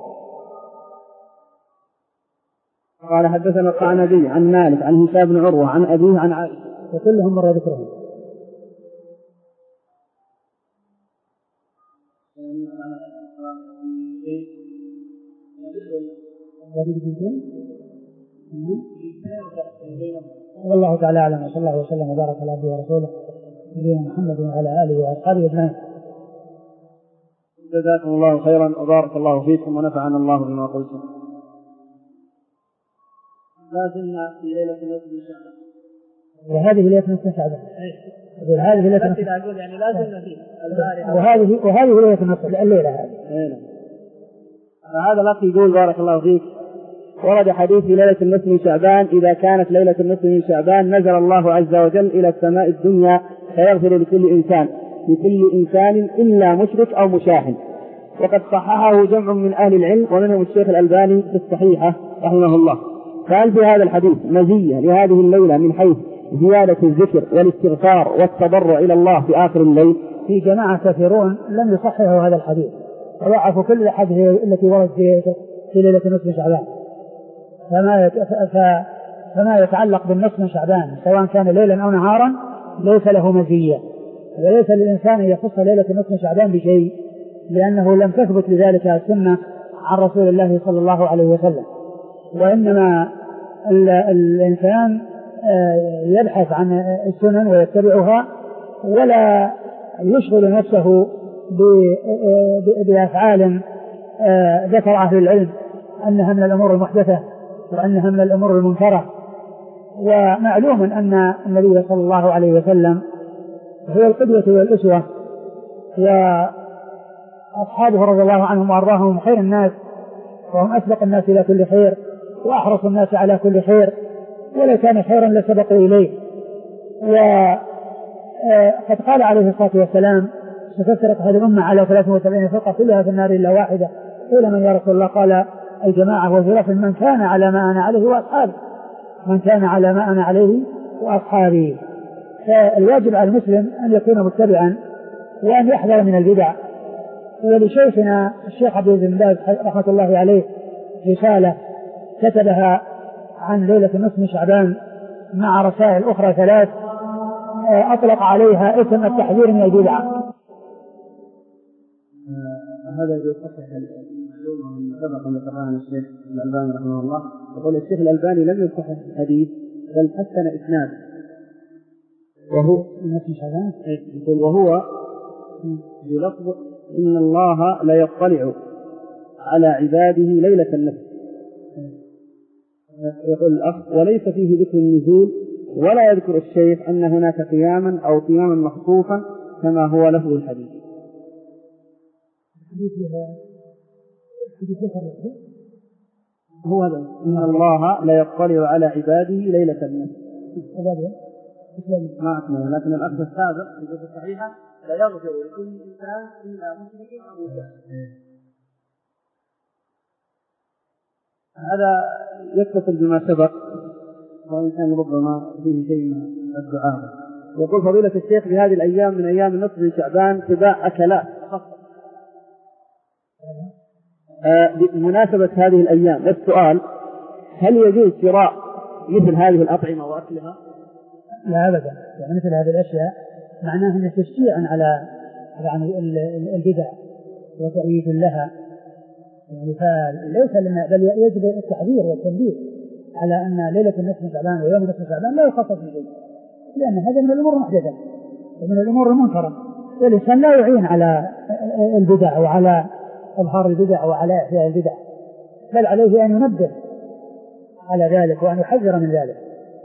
قال حدثنا القعنبي عن مالك عن هشام بن عروة عن أبيه عن عائشة وكلهم مر ذكرهم. والله تعالى أعلم وصلى الله وسلم وبارك على عبده ورسوله نبينا محمد وعلى آله وأصحابه أجمعين. جزاكم الله خيرا وبارك الله فيكم ونفعنا الله بما قلتم. لا زلنا في ليلة نصف شعبان وهذه ليلة نصف شعبان وهذه ليلة نصف يعني لا زلنا فيه وهذه وهذه ليلة نصف الليلة هذه. فهذا الأخ يقول بارك الله فيك ورد حديث في ليلة النصف من شعبان إذا كانت ليلة النصف من شعبان نزل الله عز وجل إلى السماء الدنيا فيغفر لكل إنسان لكل إنسان إلا مشرك أو مشاحن. وقد صححه جمع من أهل العلم ومنهم الشيخ الألباني في الصحيحة رحمه الله. فهل في هذا الحديث مزية لهذه الليلة من حيث زيادة الذكر والاستغفار والتضرع إلى الله في آخر الليل؟ في جماعة كثيرون لم يصححوا هذا الحديث وضعفوا كل الأحاديث التي وردت في ليلة نصف شعبان. فما فما يتعلق بالنصف من شعبان سواء كان ليلا أو نهارا ليس له مزية وليس للإنسان أن يخص ليلة نصف من شعبان بشيء لأنه لم تثبت لذلك السنة عن رسول الله صلى الله عليه وسلم. وإنما الإنسان يبحث عن السنن ويتبعها ولا يشغل نفسه بأفعال ذكر أهل العلم أنها من الأمور المحدثة وأنها من الأمور المنكرة. ومعلوم أن النبي صلى الله عليه وسلم هو القدوة والأسوة وأصحابه رضي الله عنهم وأرضاهم خير الناس وهم أسبق الناس إلى كل خير وأحرص الناس على كل خير ولو كان خيرا لسبقوا إليه. وقد قال عليه الصلاة والسلام ستفترق هذه الأمة على ثلاثة وسبعين فرقة كلها في النار إلا واحدة قيل من يا رسول الله؟ قال الجماعة والزلف من كان على ما أنا عليه وأصحابي من كان على ما أنا عليه وأصحابي. فالواجب على المسلم أن يكون متبعا وأن يحذر من البدع. ولشيخنا الشيخ عبد العزيز بن باز رحمة الله عليه رسالة كتبها عن ليلة النصف من شعبان مع رسائل أخرى ثلاث أطلق عليها اسم التحذير من البدع. هذا يصحح المعلومة من سبق أن ذكرها الشيخ الألباني رحمه الله. يقول الشيخ الألباني لم يصحح الحديث بل حسن إسناد وهو يقول وهو بلفظ إن الله لا يطلع على عباده ليلة النصف. يقول الأخ وليس فيه ذكر النزول ولا يذكر الشيخ أن هناك قياما أو قياما مخصوصا كما هو لفظ الحديث. هو هذا إن الله لا يطلع على عباده ليلة النصف ما أكمل. لكن الأخ السابق في الصحيحة لا يغفر لكل إنسان إلا مشرك أو مشرك. هذا يتصل بما سبق وإن كان ربما فيه شيء من الدعاء. يقول فضيلة الشيخ بهذه الأيام من أيام النصف من شعبان تباع أكلات خاصة. آه بمناسبة هذه الأيام السؤال هل يجوز شراء مثل هذه الأطعمة وأكلها؟ لا أبدا. يعني مثل هذه الأشياء معناه أن تشجيعا على يعني البدع وتأييد لها يعني فليس لنا بل يجب التحذير والتنبيه على أن ليلة النصف من شعبان ويوم النصف من شعبان لا يخصص بشيء لأن هذا من الأمور المحدثة ومن الأمور المنكرة والإنسان لا يعين على البدع وعلى إظهار البدع وعلى إحياء البدع، بل عليه أن ينبه على ذلك وأن يحذر من ذلك.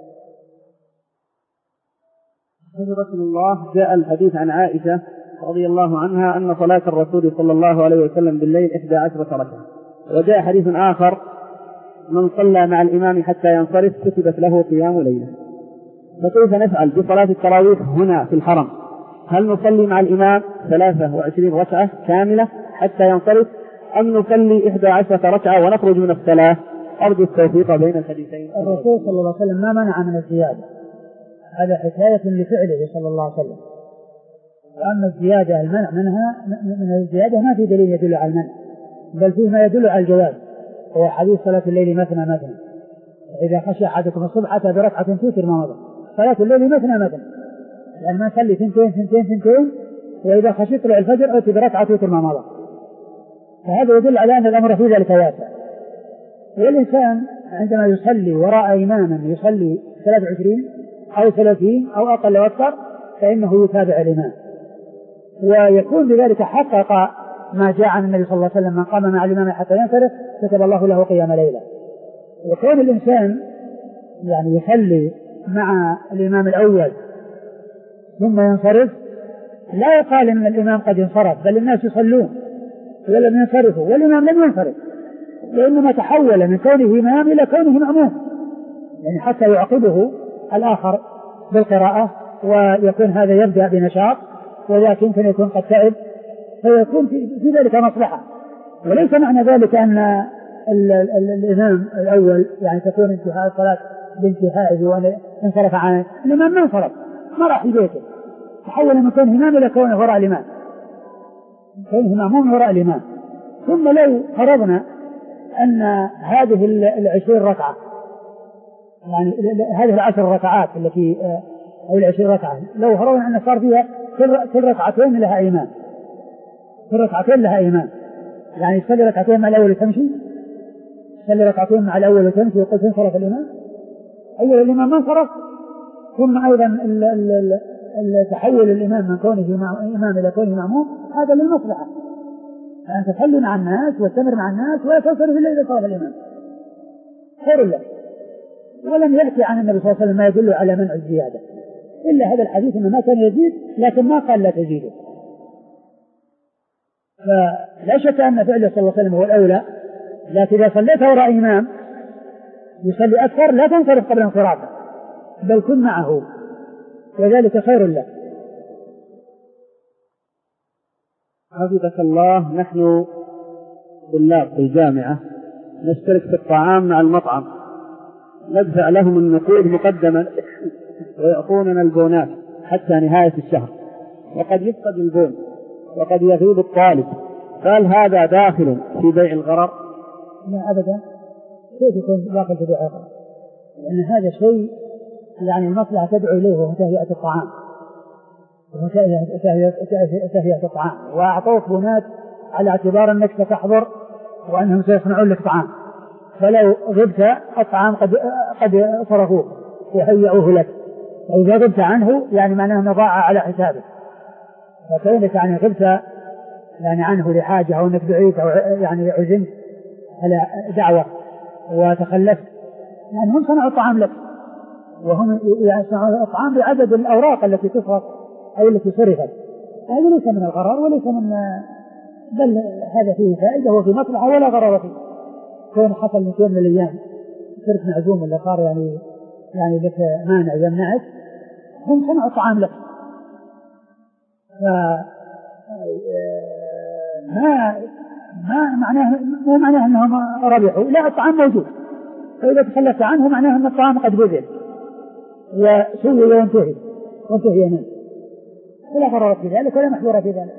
رسول الله جاء الحديث عن عائشة رضي الله عنها أن صلاة الرسول صلى الله عليه وسلم بالليل إحدى عشرة ركعة، وجاء حديث آخر من صلى مع الإمام حتى ينصرف كتبت له قيام ليلة. فكيف نفعل بصلاة التراويح هنا في الحرم؟ هل نصلي مع الإمام ثلاثة وعشرين ركعة كاملة حتى ينصرف، أم نصلي إحدى عشرة ركعة ونخرج من الصلاة؟ أرجو التوفيق بين الحديثين. الرسول صلى الله عليه وسلم ما منع من الزيادة، هذا حكاية لفعله صلى الله عليه وسلم. وأما الزيادة المنع منها من الزيادة ما في دليل يدل على المنع، بل فيه ما يدل على الجواز، هو حديث صلاة الليل مثنى مثنى، إذا خشي أحدكم الصبح أتى بركعة توتر ما مضى. صلاة الليل مثنى مثنى، يعني ما نصلي ثنتين ثنتين ثنتين، وإذا خشي طلوع الفجر أتى بركعة توتر ما مضى. فهذا يدل على أن الأمر في ذلك واسع. والإنسان عندما يصلي وراء إماما يصلي ثلاث وعشرين أو ثلاثين أو أقل أكثر فإنه يتابع الإمام، ويكون بذلك حقق ما جاء عن النبي صلى الله عليه وسلم: من قام مع الإمام حتى ينصرف كتب الله له قيام ليلة. وكون الإنسان يعني يصلي مع الإمام الأول ثم ينصرف لا يقال إن الإمام قد انصرف، بل الناس يصلون ولم ينصرفوا والإمام لم ينصرف، وإنما تحول من كونه إمام إلى كونه مأموم، يعني حتى يعقبه الآخر بالقراءة، ويكون هذا يبدأ بنشاط وذاك يمكن يكون قد تعب، فيكون في ذلك مصلحة. وليس معنى ذلك أن ال ال ال الإمام الأول يعني تكون انتهاء الصلاة بانتهائه وأن انصرف عنه. الإمام ما انصرف، ما راح في بيته، تحول من كونه إمام إلى كونه وراء الإمام، كونه مأموم وراء الإمام. ثم لو فرضنا أن هذه العشرين ركعة يعني هذه العشر ركعات التي أو العشرين ركعة لو فرضنا أن صار فيها كل ركعتين لها إمام، كل ركعتين لها إمام، يعني يصلي ركعتين مع الأول وتمشي، يصلي ركعتين مع الأول وتمشي ويقول انصرف الإمام، أول الإمام ما انصرف. ثم أيضا تحول الإمام من كونه إمام إلى كونه مأموم، هذا للمصلحة، أن تصلي مع الناس واستمر مع الناس ولا تنصرف إلا إذا صار الإمام، خير لك. ولم يأتي عن النبي صلى الله عليه وسلم ما يدل على منع الزيادة إلا هذا الحديث أنه ما كان يزيد، لكن ما قال لا تزيده. فلا شك أن فعله صلى الله عليه وسلم هو الأولى، لكن إذا صليت وراء إمام يصلي أكثر لا تنصرف قبل انصرافه، بل كن معه وذلك خير لك. حفظك الله، نحن طلاب في الجامعة نشترك في الطعام مع المطعم، ندفع لهم النقود مقدما ويعطوننا البونات حتى نهاية الشهر، وقد يفقد البون وقد يغيب الطالب، فهل هذا داخل في بيع الغرر؟ لا أبدا، كيف يكون داخل في بيع الغرر؟ لأن هذا شيء يعني المصلحة تدعو إليه وهو تهيئة الطعام، وهو تهيئة الطعام، وأعطوك بونات على اعتبار أنك ستحضر وأنهم سيصنعون لك طعام، فلو غبت الطعام قد قد صرفوه وهيئوه لك، وإذا غبت عنه يعني معناه أنه ضاع على حسابك. فكونك يعني غبت يعني عنه لحاجة أو أنك دعيت أو يعني عزمت على دعوة وتخلفت، يعني هم صنعوا الطعام لك، وهم يصنعوا الطعام بعدد الأوراق التي تصرف أو التي صرفت. هذا ليس من الغرر وليس من، بل هذا فيه فائدة وفي مصلحة ولا غرر فيه. كون حصل من يوم من الأيام صرت معزوم ولا صار يعني يعني لك مانع يمنعك، هم صنعوا الطعام لك، فما ما معناه مو معناه أنهم ربحوا، لا، الطعام موجود، فإذا تخلفت عنه معناه أن الطعام قد بذل وسوي وانتهي وانتهي منه، ولا غرر في ذلك ولا محذور في ذلك.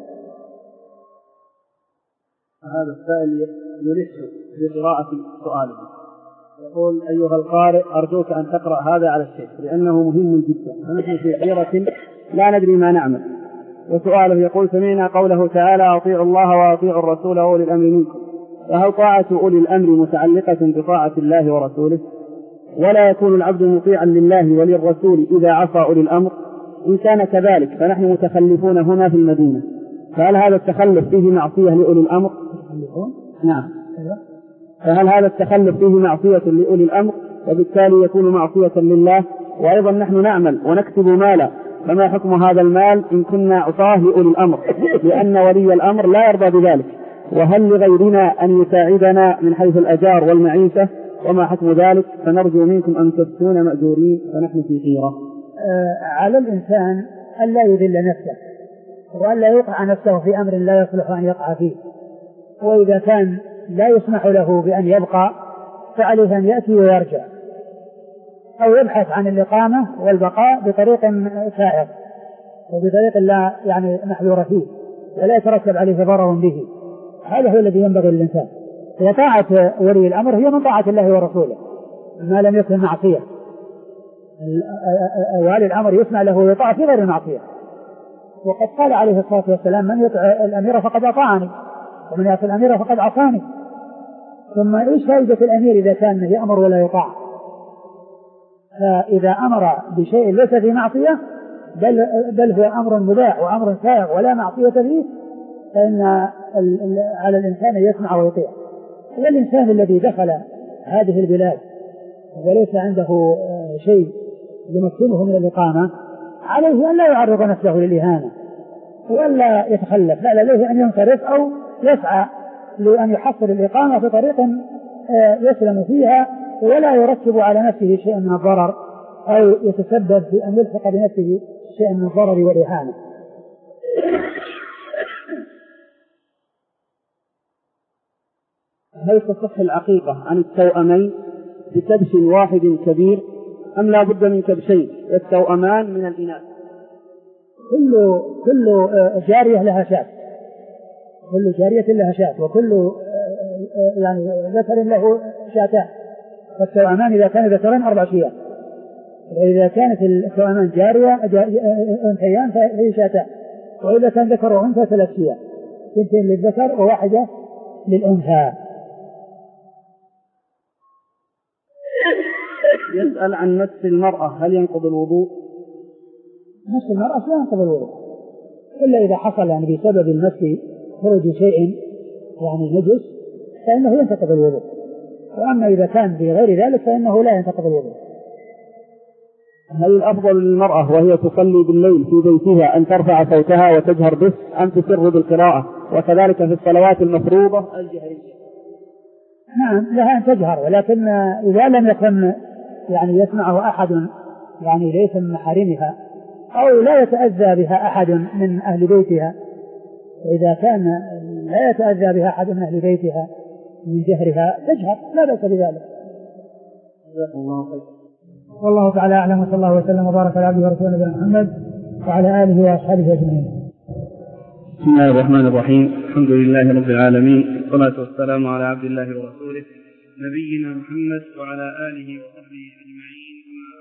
هذا السائل يلح بقراءة سؤاله، يقول: أيها القارئ، أرجوك أن تقرأ هذا على الشيخ لأنه مهم جدا، فنحن في حيرة لا ندري ما نعمل. وسؤاله يقول: سمعنا قوله تعالى: أطيعوا الله وأطيعوا الرسول وأولي الأمر منكم، فهل طاعة أولي الأمر متعلقة بطاعة الله ورسوله؟ ولا يكون العبد مطيعا لله وللرسول إذا عصى أولي الأمر؟ إن كان كذلك فنحن متخلفون هنا في المدينة، فهل هذا التخلف فيه معصية لأولي الأمر؟ يتخلفون. نعم. فهل هذا التخلف فيه معصية لأولي الأمر وبالتالي يكون معصية لله؟ وأيضا نحن نعمل ونكتب مالا، فما حكم هذا المال إن كنا عصاه لأولي الأمر؟ لأن ولي الأمر لا يرضى بذلك. وهل لغيرنا أن يساعدنا من حيث الأجار والمعيشة؟ وما حكم ذلك؟ فنرجو منكم أن تكونوا مأجورين فنحن في خيرة. آه على الإنسان أن لا يذل نفسه وأن لا يوقع نفسه في أمر لا يصلح أن يقع فيه، وإذا كان لا يسمح له بأن يبقى فعليه أن يأتي ويرجع أو يبحث عن الإقامة والبقاء بطريق سائغ وبطريق لا يعني محذور فيه ولا يترتب عليه ضرر به. هذا هو الذي ينبغي للإنسان. وطاعة ولي الأمر هي من طاعة الله ورسوله ما لم يكن معصية. ولي الأمر يسمع له ويطاع في غير المعصية. وقد قال عليه الصلاة والسلام من يطع الأمير فقد أطاعني ومن يعصي الأمير فقد عصاني. ثم إيش فائدة الأمير إذا كان يأمر ولا يطاع؟ فإذا أمر بشيء ليس في معصية بل, بل هو أمر مباح وأمر سائغ ولا معصية فيه فإن على الإنسان يسمع ويطيع. والإنسان الذي دخل هذه البلاد وليس عنده شيء يمكنه من الإقامة عليه أن لا يعرض نفسه للإهانة ولا يتخلف، لا عليه أن ينصرف أو يسعى لأن يحصل الإقامة في طريق يسلم فيها ولا يرتب على نفسه شيء من الضرر أو يتسبب في أن يلحق بنفسه شيء من الضرر والإهانة. هل تصح العقيقة عن التوأمين بكبش واحد كبير أم لا بد من كبشين والتوأمان من الإناث؟ كل كل جارية لها شاة، كل جارية لها شاة وكل يعني ذكر له شاتان. فالتوأمان إذا كان ذكران أربع شيات، وإذا كانت التوأمان جارية أنثيان فهي شاتان، وإذا كان ذكر وأنثى ثلاث شيات، اثنتين للذكر وواحدة للأنثى. يسأل عن مس المرأة هل ينقض الوضوء؟ مس المرأة لا ينقض الوضوء إلا إذا حصل يعني بسبب المس خروج شيء يعني نجس فإنه ينتقض الوضوء، وأما إذا كان بغير ذلك فإنه لا ينتقض الوضوء. هل الأفضل للمرأة وهي تصلي بالليل في بيتها أن ترفع صوتها وتجهر به أم تسر بالقراءة وكذلك في الصلوات المفروضة الجهرية؟ نعم لها أن تجهر، ولكن إذا لم يكن يعني يسمعه أحد يعني ليس من محارمها أو لا يتأذى بها أحد من أهل بيتها، وإذا كان لا يتأذى بها أحد من أهل بيتها من جهرها تجهر لا بأس بذلك. والله تعالى أعلم وصلى الله وسلم وبارك على عبده ورسوله نبينا محمد وعلى آله وأصحابه أجمعين. بسم الله الرحمن الرحيم. الحمد لله رب العالمين والصلاة والسلام على عبد الله ورسوله نبينا محمد وعلى آله وصحبه أجمعين.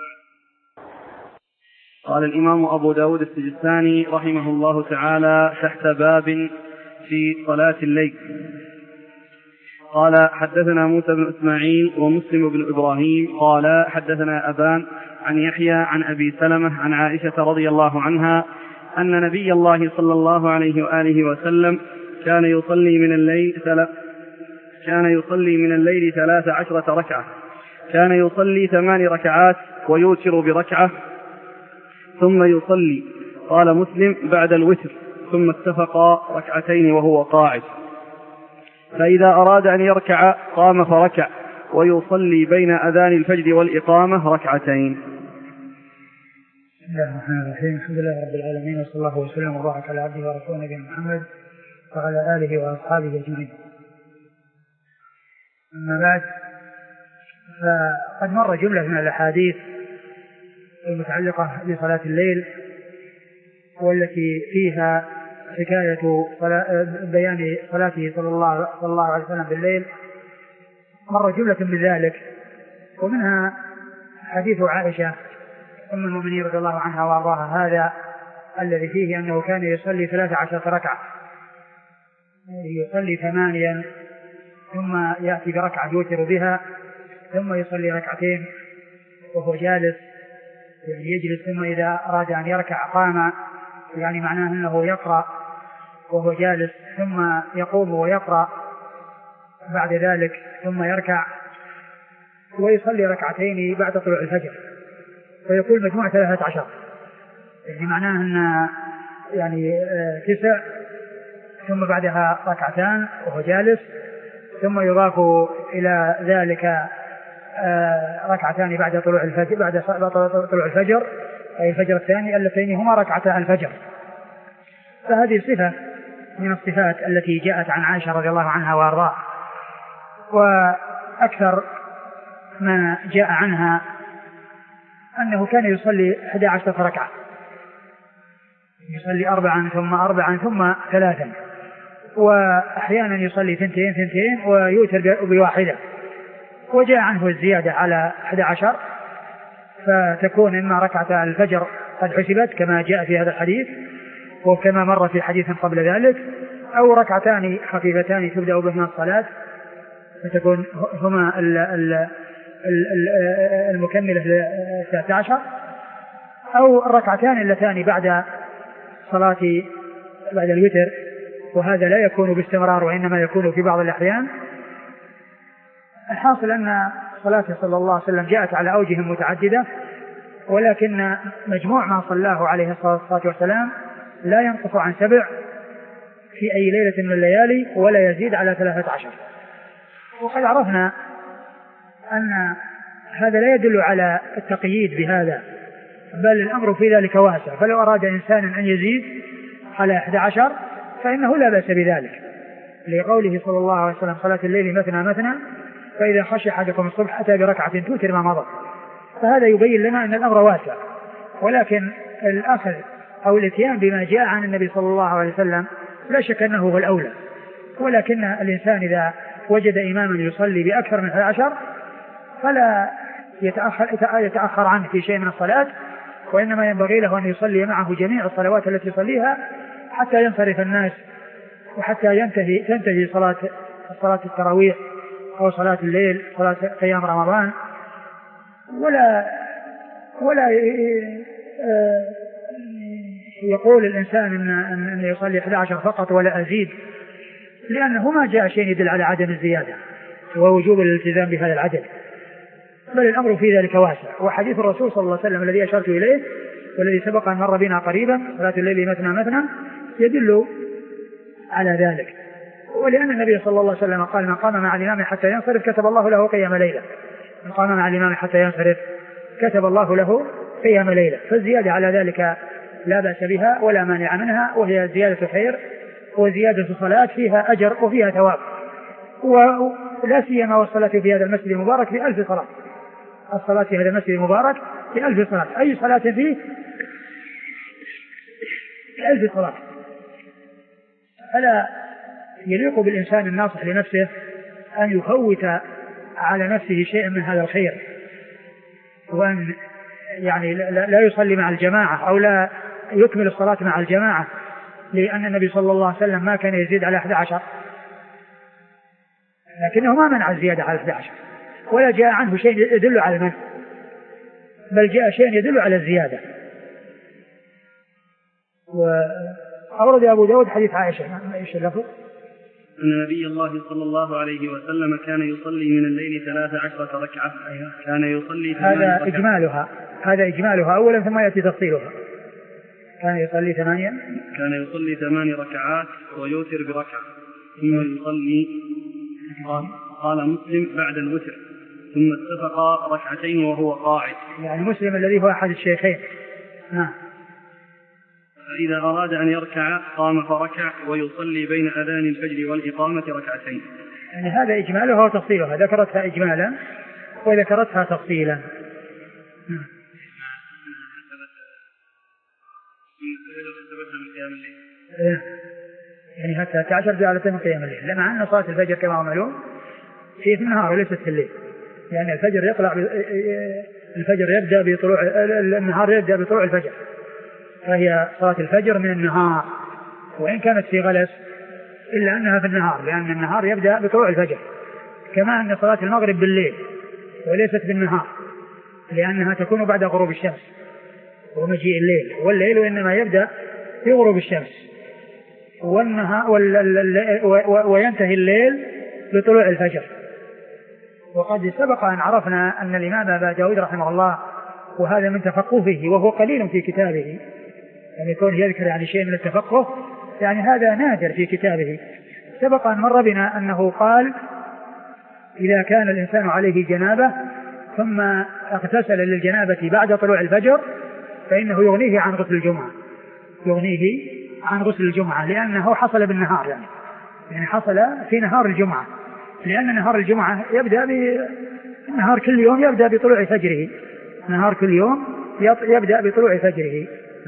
قال الإمام أبو داود السجستاني رحمه الله تعالى تحت باب في صلاة الليل قال حدثنا موسى بن إسماعيل ومسلم بن إبراهيم قال حدثنا أبان عن يحيى عن أبي سلمة عن عائشة رضي الله عنها أن نبي الله صلى الله عليه وآله وسلم كان يصلي من الليل ثلاث كان يصلي من الليل ثلاث عشرة ركعة، كان يصلي ثمان ركعات ويوتر بركعة ثم يصلي، قال مسلم بعد الوتر ثم اتفقا ركعتين وهو قاعد، فإذا أراد أن يركع قام فركع ويصلي بين أذان الفجر والإقامة ركعتين. بسم الله الرحمن الرحيم. الحمد لله رب العالمين وصلى الله وسلم وبارك على عبده ورسوله نبينا محمد وعلى آله وأصحابه أجمعين. أما بعد، فقد مر جملة من الأحاديث المتعلقة بصلاة الليل والتي فيها حكاية بيان صلاته صلى الله, صلى الله عليه وسلم بالليل. مر جملة من ذلك، ومنها حديث عائشة أم المؤمنين رضي الله عنها وأرضاها هذا الذي فيه أنه كان يصلي ثلاث عشرة ركعة، يصلي ثمانيا ثم يأتي بركعة يوتر بها ثم يصلي ركعتين وهو جالس، يعني يجلس، ثم إذا أراد أن يركع قام، يعني معناه أنه يقرأ وهو جالس، ثم يقوم ويقرأ، بعد ذلك ثم يركع ويصلي ركعتين بعد طلوع الفجر، فيكون مجموع ثلاثة عشر، يعني معناه أن يعني تسع، ثم بعدها ركعتان وهو جالس، ثم يضاف إلى ذلك ركعتان بعد طلوع الفجر بعد طلوع الفجر أي الفجر الثاني اللتين هما ركعتا الفجر. فهذه صفة من الصفات التي جاءت عن عائشة رضي الله عنها وارضاها. وأكثر ما جاء عنها أنه كان يصلي إحدى عشرة ركعة، يصلي أربعا ثم أربعا ثم ثلاثا، وأحيانا يصلي ثنتين ثنتين ويوتر بواحدة. وجاء عنه الزيادة على إحدى عشر، فتكون إما ركعة الفجر قد حسبت كما جاء في هذا الحديث وكما مر في حديث قبل ذلك، أو ركعتان خفيفتان تبدأ بهما الصلاة فتكون هما المكملة للتاسع عشر، أو الركعتان اللتان بعد صلاة بعد الوتر، وهذا لا يكون باستمرار وإنما يكون في بعض الأحيان. الحاصل أن صلاته صلى الله عليه وسلم جاءت على أوجه متعددة، ولكن مجموع ما صلاه عليه الصلاة والسلام لا ينقص عن سبع في أي ليلة من الليالي ولا يزيد على ثلاثة عشر. وقد عرفنا أن هذا لا يدل على التقييد بهذا، بل الأمر في ذلك واسع، فلو أراد إنسان أن يزيد على أحد عشر فإنه لا بأس بذلك، لقوله صلى الله عليه وسلم صلاة الليل مثنى مثنى فإذا خشي أحدكم الصبح أتى بركعة توتر ما مضى. فهذا يبين لنا أن الأمر واسع، ولكن الأخذ أو الاتيان بما جاء عن النبي صلى الله عليه وسلم لا شك أنه هو الأولى، ولكن الإنسان إذا وجد إماما يصلي بأكثر من أحد عشر فلا يتأخر, يتأخر عنه في شيء من الصلاة، وإنما ينبغي له أن يصلي معه جميع الصلوات التي يصليها حتى ينصرف الناس وحتى ينتهي تنتهي صلاة صلاة التراويح أو صلاة الليل صلاة قيام رمضان، ولا ولا يقول الإنسان أن أن يصلي أحد عشر فقط ولا أزيد، لأنه ما جاء شيء يدل على عدم الزيادة ووجوب الالتزام بهذا العدد، بل الأمر في ذلك واسع. وحديث الرسول صلى الله عليه وسلم الذي أشرت إليه والذي سبق أن مر بنا قريبا صلاة الليل مثنى مثنى يدل على ذلك، ولأن النبي صلى الله عليه وسلم قال من قام مع الإمام حتى ينصرف كتب الله له قيام ليلة، من قام مع الإمام حتى ينصرف كتب الله له قيام ليلة، فالزيادة على ذلك لا بأس بها ولا مانع منها، وهي زيادة خير وزيادة صلاة فيها أجر وفيها ثواب، ولا سيما والصلاة في هذا المسجد المبارك في ألف صلاة، الصلاة في هذا المسجد المبارك في ألف صلاة، أي صلاة فيه في ألف صلاة. فلا يليق بالإنسان الناصح لنفسه أن يفوت على نفسه شيئا من هذا الخير، وأن يعني لا يصلي مع الجماعة أو لا يكمل الصلاة مع الجماعة، لأن النبي صلى الله عليه وسلم ما كان يزيد على أحد عشر، لكنه ما منع الزيادة على أحد عشر ولا جاء عنه شيء يدل على المنع، بل جاء شيء يدل على الزيادة. وأورد أبو داود حديث عائشة إيش اللفظ؟ أن نبي الله صلى الله عليه وسلم كان يصلي من الليل ثلاث عشرة ركعة، كان يصلي هذا إجمالها هذا إجمالها أولا ثم يأتي تفصيلها. كان يصلي ثمانية كان يصلي ثمان ركعات ويوتر بركعة ثم يصلي قال, قال مسلم بعد الوتر ثم اتفق ركعتين وهو قاعد، يعني مسلم الذي هو أحد الشيخين. نعم. فإذا أراد أن يركع قام فركع ويصلي بين أذان الفجر والإقامة ركعتين. يعني هذا إجمالها وتفصيلها، ذكرتها إجمالا وذكرتها تفصيلا. يعني حتى تعشر جعلتها من قيام الليل، لما أن صلاة الفجر كما عملون في النهار وليست في الليل، يعني الفجر يطلع الفجر يبدأ بطلوع النهار يبدأ بطلوع الفجر، فهي صلاة الفجر من النهار وإن كانت في غلس إلا أنها في النهار، لأن النهار يبدأ بطلوع الفجر، كما أن صلاة المغرب بالليل وليست بالنهار لأنها تكون بعد غروب الشمس ومجيء الليل، والليل إنما يبدأ بغروب الشمس والنهار وينتهي الليل بطلوع الفجر. وقد سبق أن عرفنا أن الإمام أبا داود رحمه الله وهذا من تفقهه وهو قليل في كتابه، يعني يكون يذكر يعني شيء من التفقه يعني هذا نادر في كتابه. سبق أن مر بنا أنه قال إذا كان الإنسان عليه جنابة ثم اغتسل للجنابة بعد طلوع الفجر فإنه يغنيه عن غسل الجمعة، يغنيه عن غسل الجمعة لأنه حصل بالنهار، يعني, يعني حصل في نهار الجمعة، لأن نهار الجمعة يبدأ بنهار كل يوم يبدأ بطلوع فجره، نهار كل يوم يبدأ بطلوع فجره.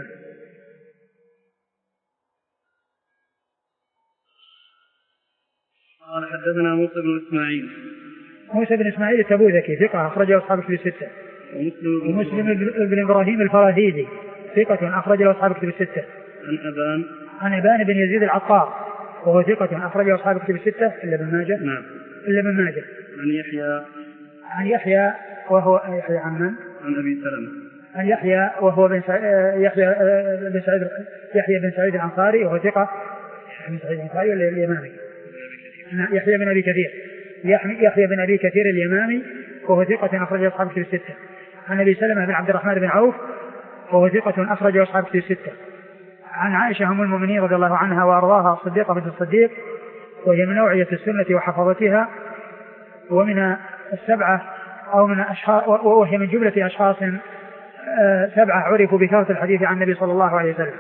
قال حدثنا موسى بن إسماعيل موسى بن إسماعيل التبوذكي ثقة أخرجه أصحاب الكتب الستة. ومسلم بن إبراهيم الفراهيدي ثقة أخرجه أصحاب الكتب الستة. عن أبان عن أبان بن يزيد العطار وهو ثقة أخرجه أصحاب الكتب الستة إلا ابن ماجه. نعم. إلا ابن ماجه. عن يحيى عن يحيى وهو يحيى عن من؟ عن أبي سلمة. عن يحيى وهو بن يحيى بن سعيد يحيى بن سعيد الأنصاري وهو ثقة. بن سعيد الأنصاري ولا اليمامي؟ يحيى بن أبي كثير يحيى بن أبي كثير اليمامي وهو ثقة أخرجه أصحاب الكتب الستة. عن أبي سلمة بن عبد الرحمن بن عوف وهو ثقة أخرجه أصحاب الكتب الستة. عن عائشة أم المؤمنين رضي الله عنها وأرضاها الصديقة بنت الصديق وهي من نوعية السنة وحفظتها ومن السبعة أو من أشخاص وهي من جملة أشخاص سبعة عرفوا بكثرة الحديث عن النبي صلى الله عليه وسلم.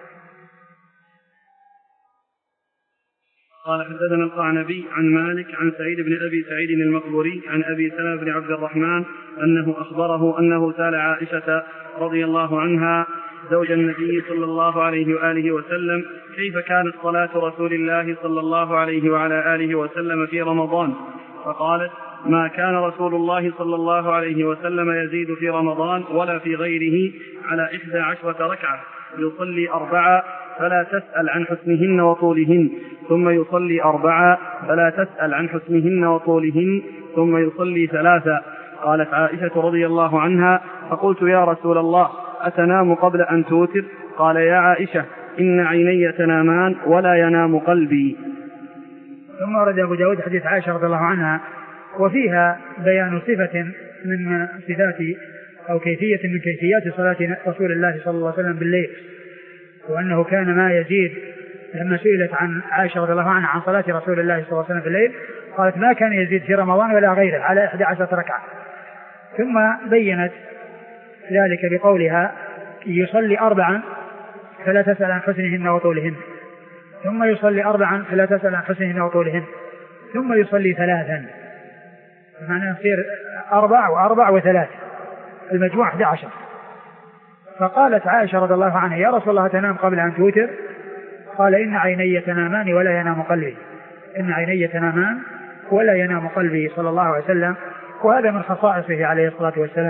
قال حدثنا القعنبي عن مالك عن سعيد بن أبي سعيد المقبوري عن أبي سلمة بن عبد الرحمن أنه أخبره أنه سأل عائشة رضي الله عنها زوج النبي صلى الله عليه وآله وسلم كيف كانت صلاة رسول الله صلى الله عليه وعلى آله وسلم في رمضان، فقالت ما كان رسول الله صلى الله عليه وسلم يزيد في رمضان ولا في غيره على إحدى عشرة ركعة، يصلي أربعة فلا تسأل عن حسنهن وطولهن ثم يصلي أربعة فلا تسأل عن حسنهن وطولهن ثم يصلي ثلاثة. قالت عائشة رضي الله عنها فقلت يا رسول الله أتنام قبل أن توتر؟ قال يا عائشة إن عيني تنامان ولا ينام قلبي. ثم ورد أبو داود حديث عائشة رضي الله عنها وفيها بيان صفة من صفات أو كيفية من كيفيات صلاة رسول الله صلى الله عليه وسلم بالليل، وأنه كان ما يزيد. لما سئلت عن عائشة رضي الله عنها عن صلاة رسول الله صلى الله عليه وسلم بالليل قالت ما كان يزيد في رمضان ولا غيره على إحدى عشرة ركعة، ثم بينت ذلك بقولها يصلي أربعا فلا تسأل عن حسنهن وطولهن ثم يصلي أربعا فلا تسأل عن حسنهن وطولهن ثم يصلي ثلاثا، معناه يصير أربع وأربع وثلاث المجموع أحد عشر. فقالت عائشة رضي الله عنها يا رسول الله تنام قبل أن توتر؟ قال إن عيني تنامان ولا ينام قلبي، إن عيني تنامان ولا ينام قلبي صلى الله عليه وسلم، وهذا من خصائصه عليه الصلاة والسلام.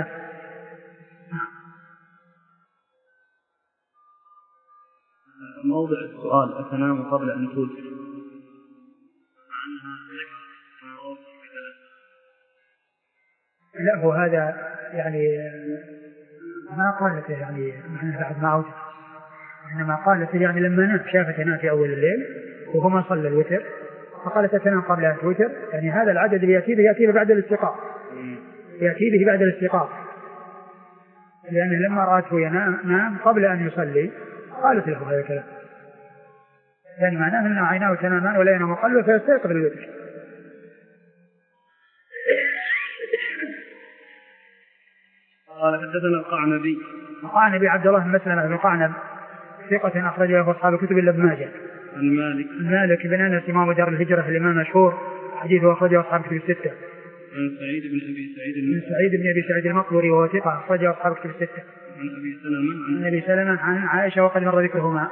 موضع السؤال أتنام قبل أن توتر لا هو هذا يعني ما قالت يعني بعد ما أوتر، إنما قالت يعني لما نام شافت هنا في أول الليل وهو ما صلى الوتر فقالت أتنام قبل أن توتر، يعني هذا العدد اللي يأتي به يأتي به بعد الاستيقاظ، يأتي به بعد الاستيقاظ، لأن لما رأته ينام نام قبل أن يصلي قالت له هذا الكلام، يعني معناه أن عيناه تنامان ولا ينام قلبه فيستيقظ الوتر. قال حدثنا القعنبي القعنبي عبد الله بن مسلمة بن القعنب ثقة أخرجه أصحاب الكتب إلا ابن ماجه. عن مالك مالك بن أنس إمام دار الهجرة الإمام مشهور حديثه أخرجه أصحاب الكتب الستة. عن سعيد بن أبي سعيد من سعيد بن أبي سعيد المقبوري وهو ثقة أخرجه أصحاب الكتب الستة. عن أبي سلمة عن أبي سلمة عن عائشة وقد مر ذكرهما.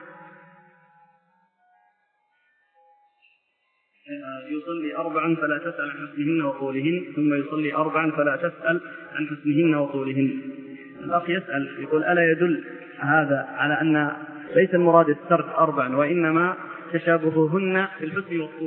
يصلي أربعا فلا تسأل عن حسنهن وطولهن ثم يصلي أربعا فلا تسأل عن حسنهن وطولهن. الأخ يسأل يقول ألا يدل هذا على أن ليس المراد السرد أربعا وإنما تشابههن في الحسن والطول؟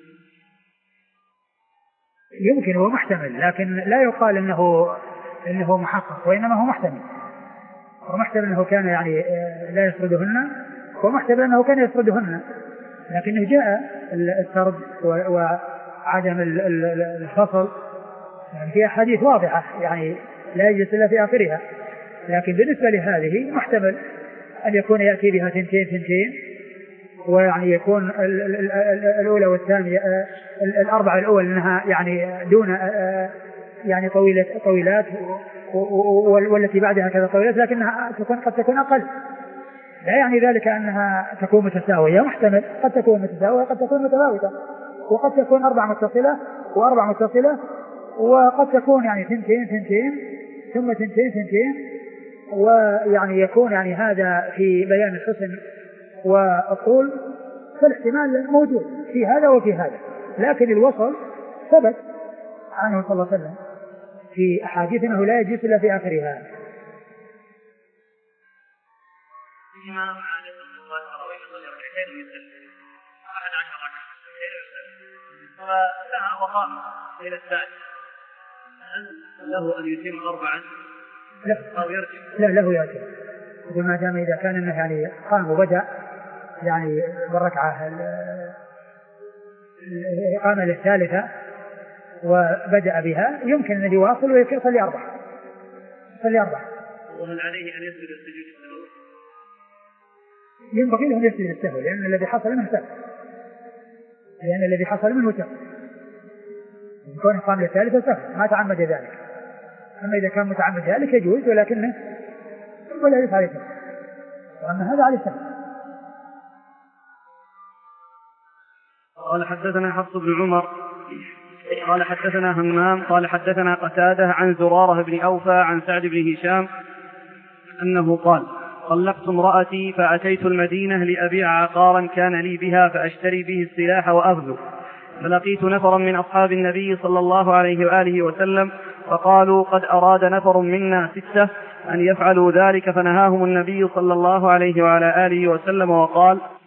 يمكن هو محتمل لكن لا يقال إنه إنه محقق، وإنما هو محتمل، ومحتمل أنه كان يعني لا يسردهن ومحتمل أنه كان يسردهن، لكنه جاء السرد عدم الفصل يعني في أحاديث واضحة يعني لا يجلس إلا في آخرها، لكن بالنسبة لهذه محتمل أن يكون يأتي بها ثنتين ثنتين، ويعني يكون الأولى والثانية الأربعة الأول أنها يعني دون يعني طويلة طويلات، والتي بعدها كذا طويلات، لكنها تكون قد تكون أقل، لا يعني ذلك أنها تكون متساوية، محتمل قد تكون متساوية قد تكون متفاوتة، وقد تكون أربع متصلة وأربع متصلة، وقد تكون يعني ثنتين ثنتين ثم ثنتين ثنتين، ويعني يكون يعني هذا في بيان الحسن والطول، فالاحتمال موجود في هذا وفي هذا، لكن الوصل ثبت عنه صلى الله عليه وسلم في أحاديث أنه لا يجلس إلا في آخرها. فلها وقام إلى الثاني، له أن يتم أربعا لا أو يرجع؟ لا له يرجع، وما دام إذا كان أنه يعني قام وبدأ يعني بالركعة الإقامة الثالثة وبدأ بها يمكن أن يواصل ويصلي أربعة يصلي أربعة. وهل عليه أن يسجد السجود السهو؟ ينبغي له أن يسجد السهو، لأن الذي حصل منه سهو، لأن الذي حصل منه سهو، يكون إقامة الثالثة سهو ما تعمد ذلك، أما إذا كان متعمد ذلك يجوز، ولكنه ولا يفعل ذلك، وأما هذا عليه سهو. قال حدثنا حفص بن عمر قال حدثنا همام قال حدثنا قتادة عن زرارة بن أوفى عن سعد بن هشام أنه قال: طلقت امرأتي فأتيت المدينة لأبيع عقارا كان لي بها فأشتري به السلاح وأغزو، فلقيت نفرا من أصحاب النبي صلى الله عليه وآله وسلم فقالوا: قد أراد نفر منا ستة أن يفعلوا ذلك، فنهاهم النبي صلى الله عليه وعلى آله وسلم وقال: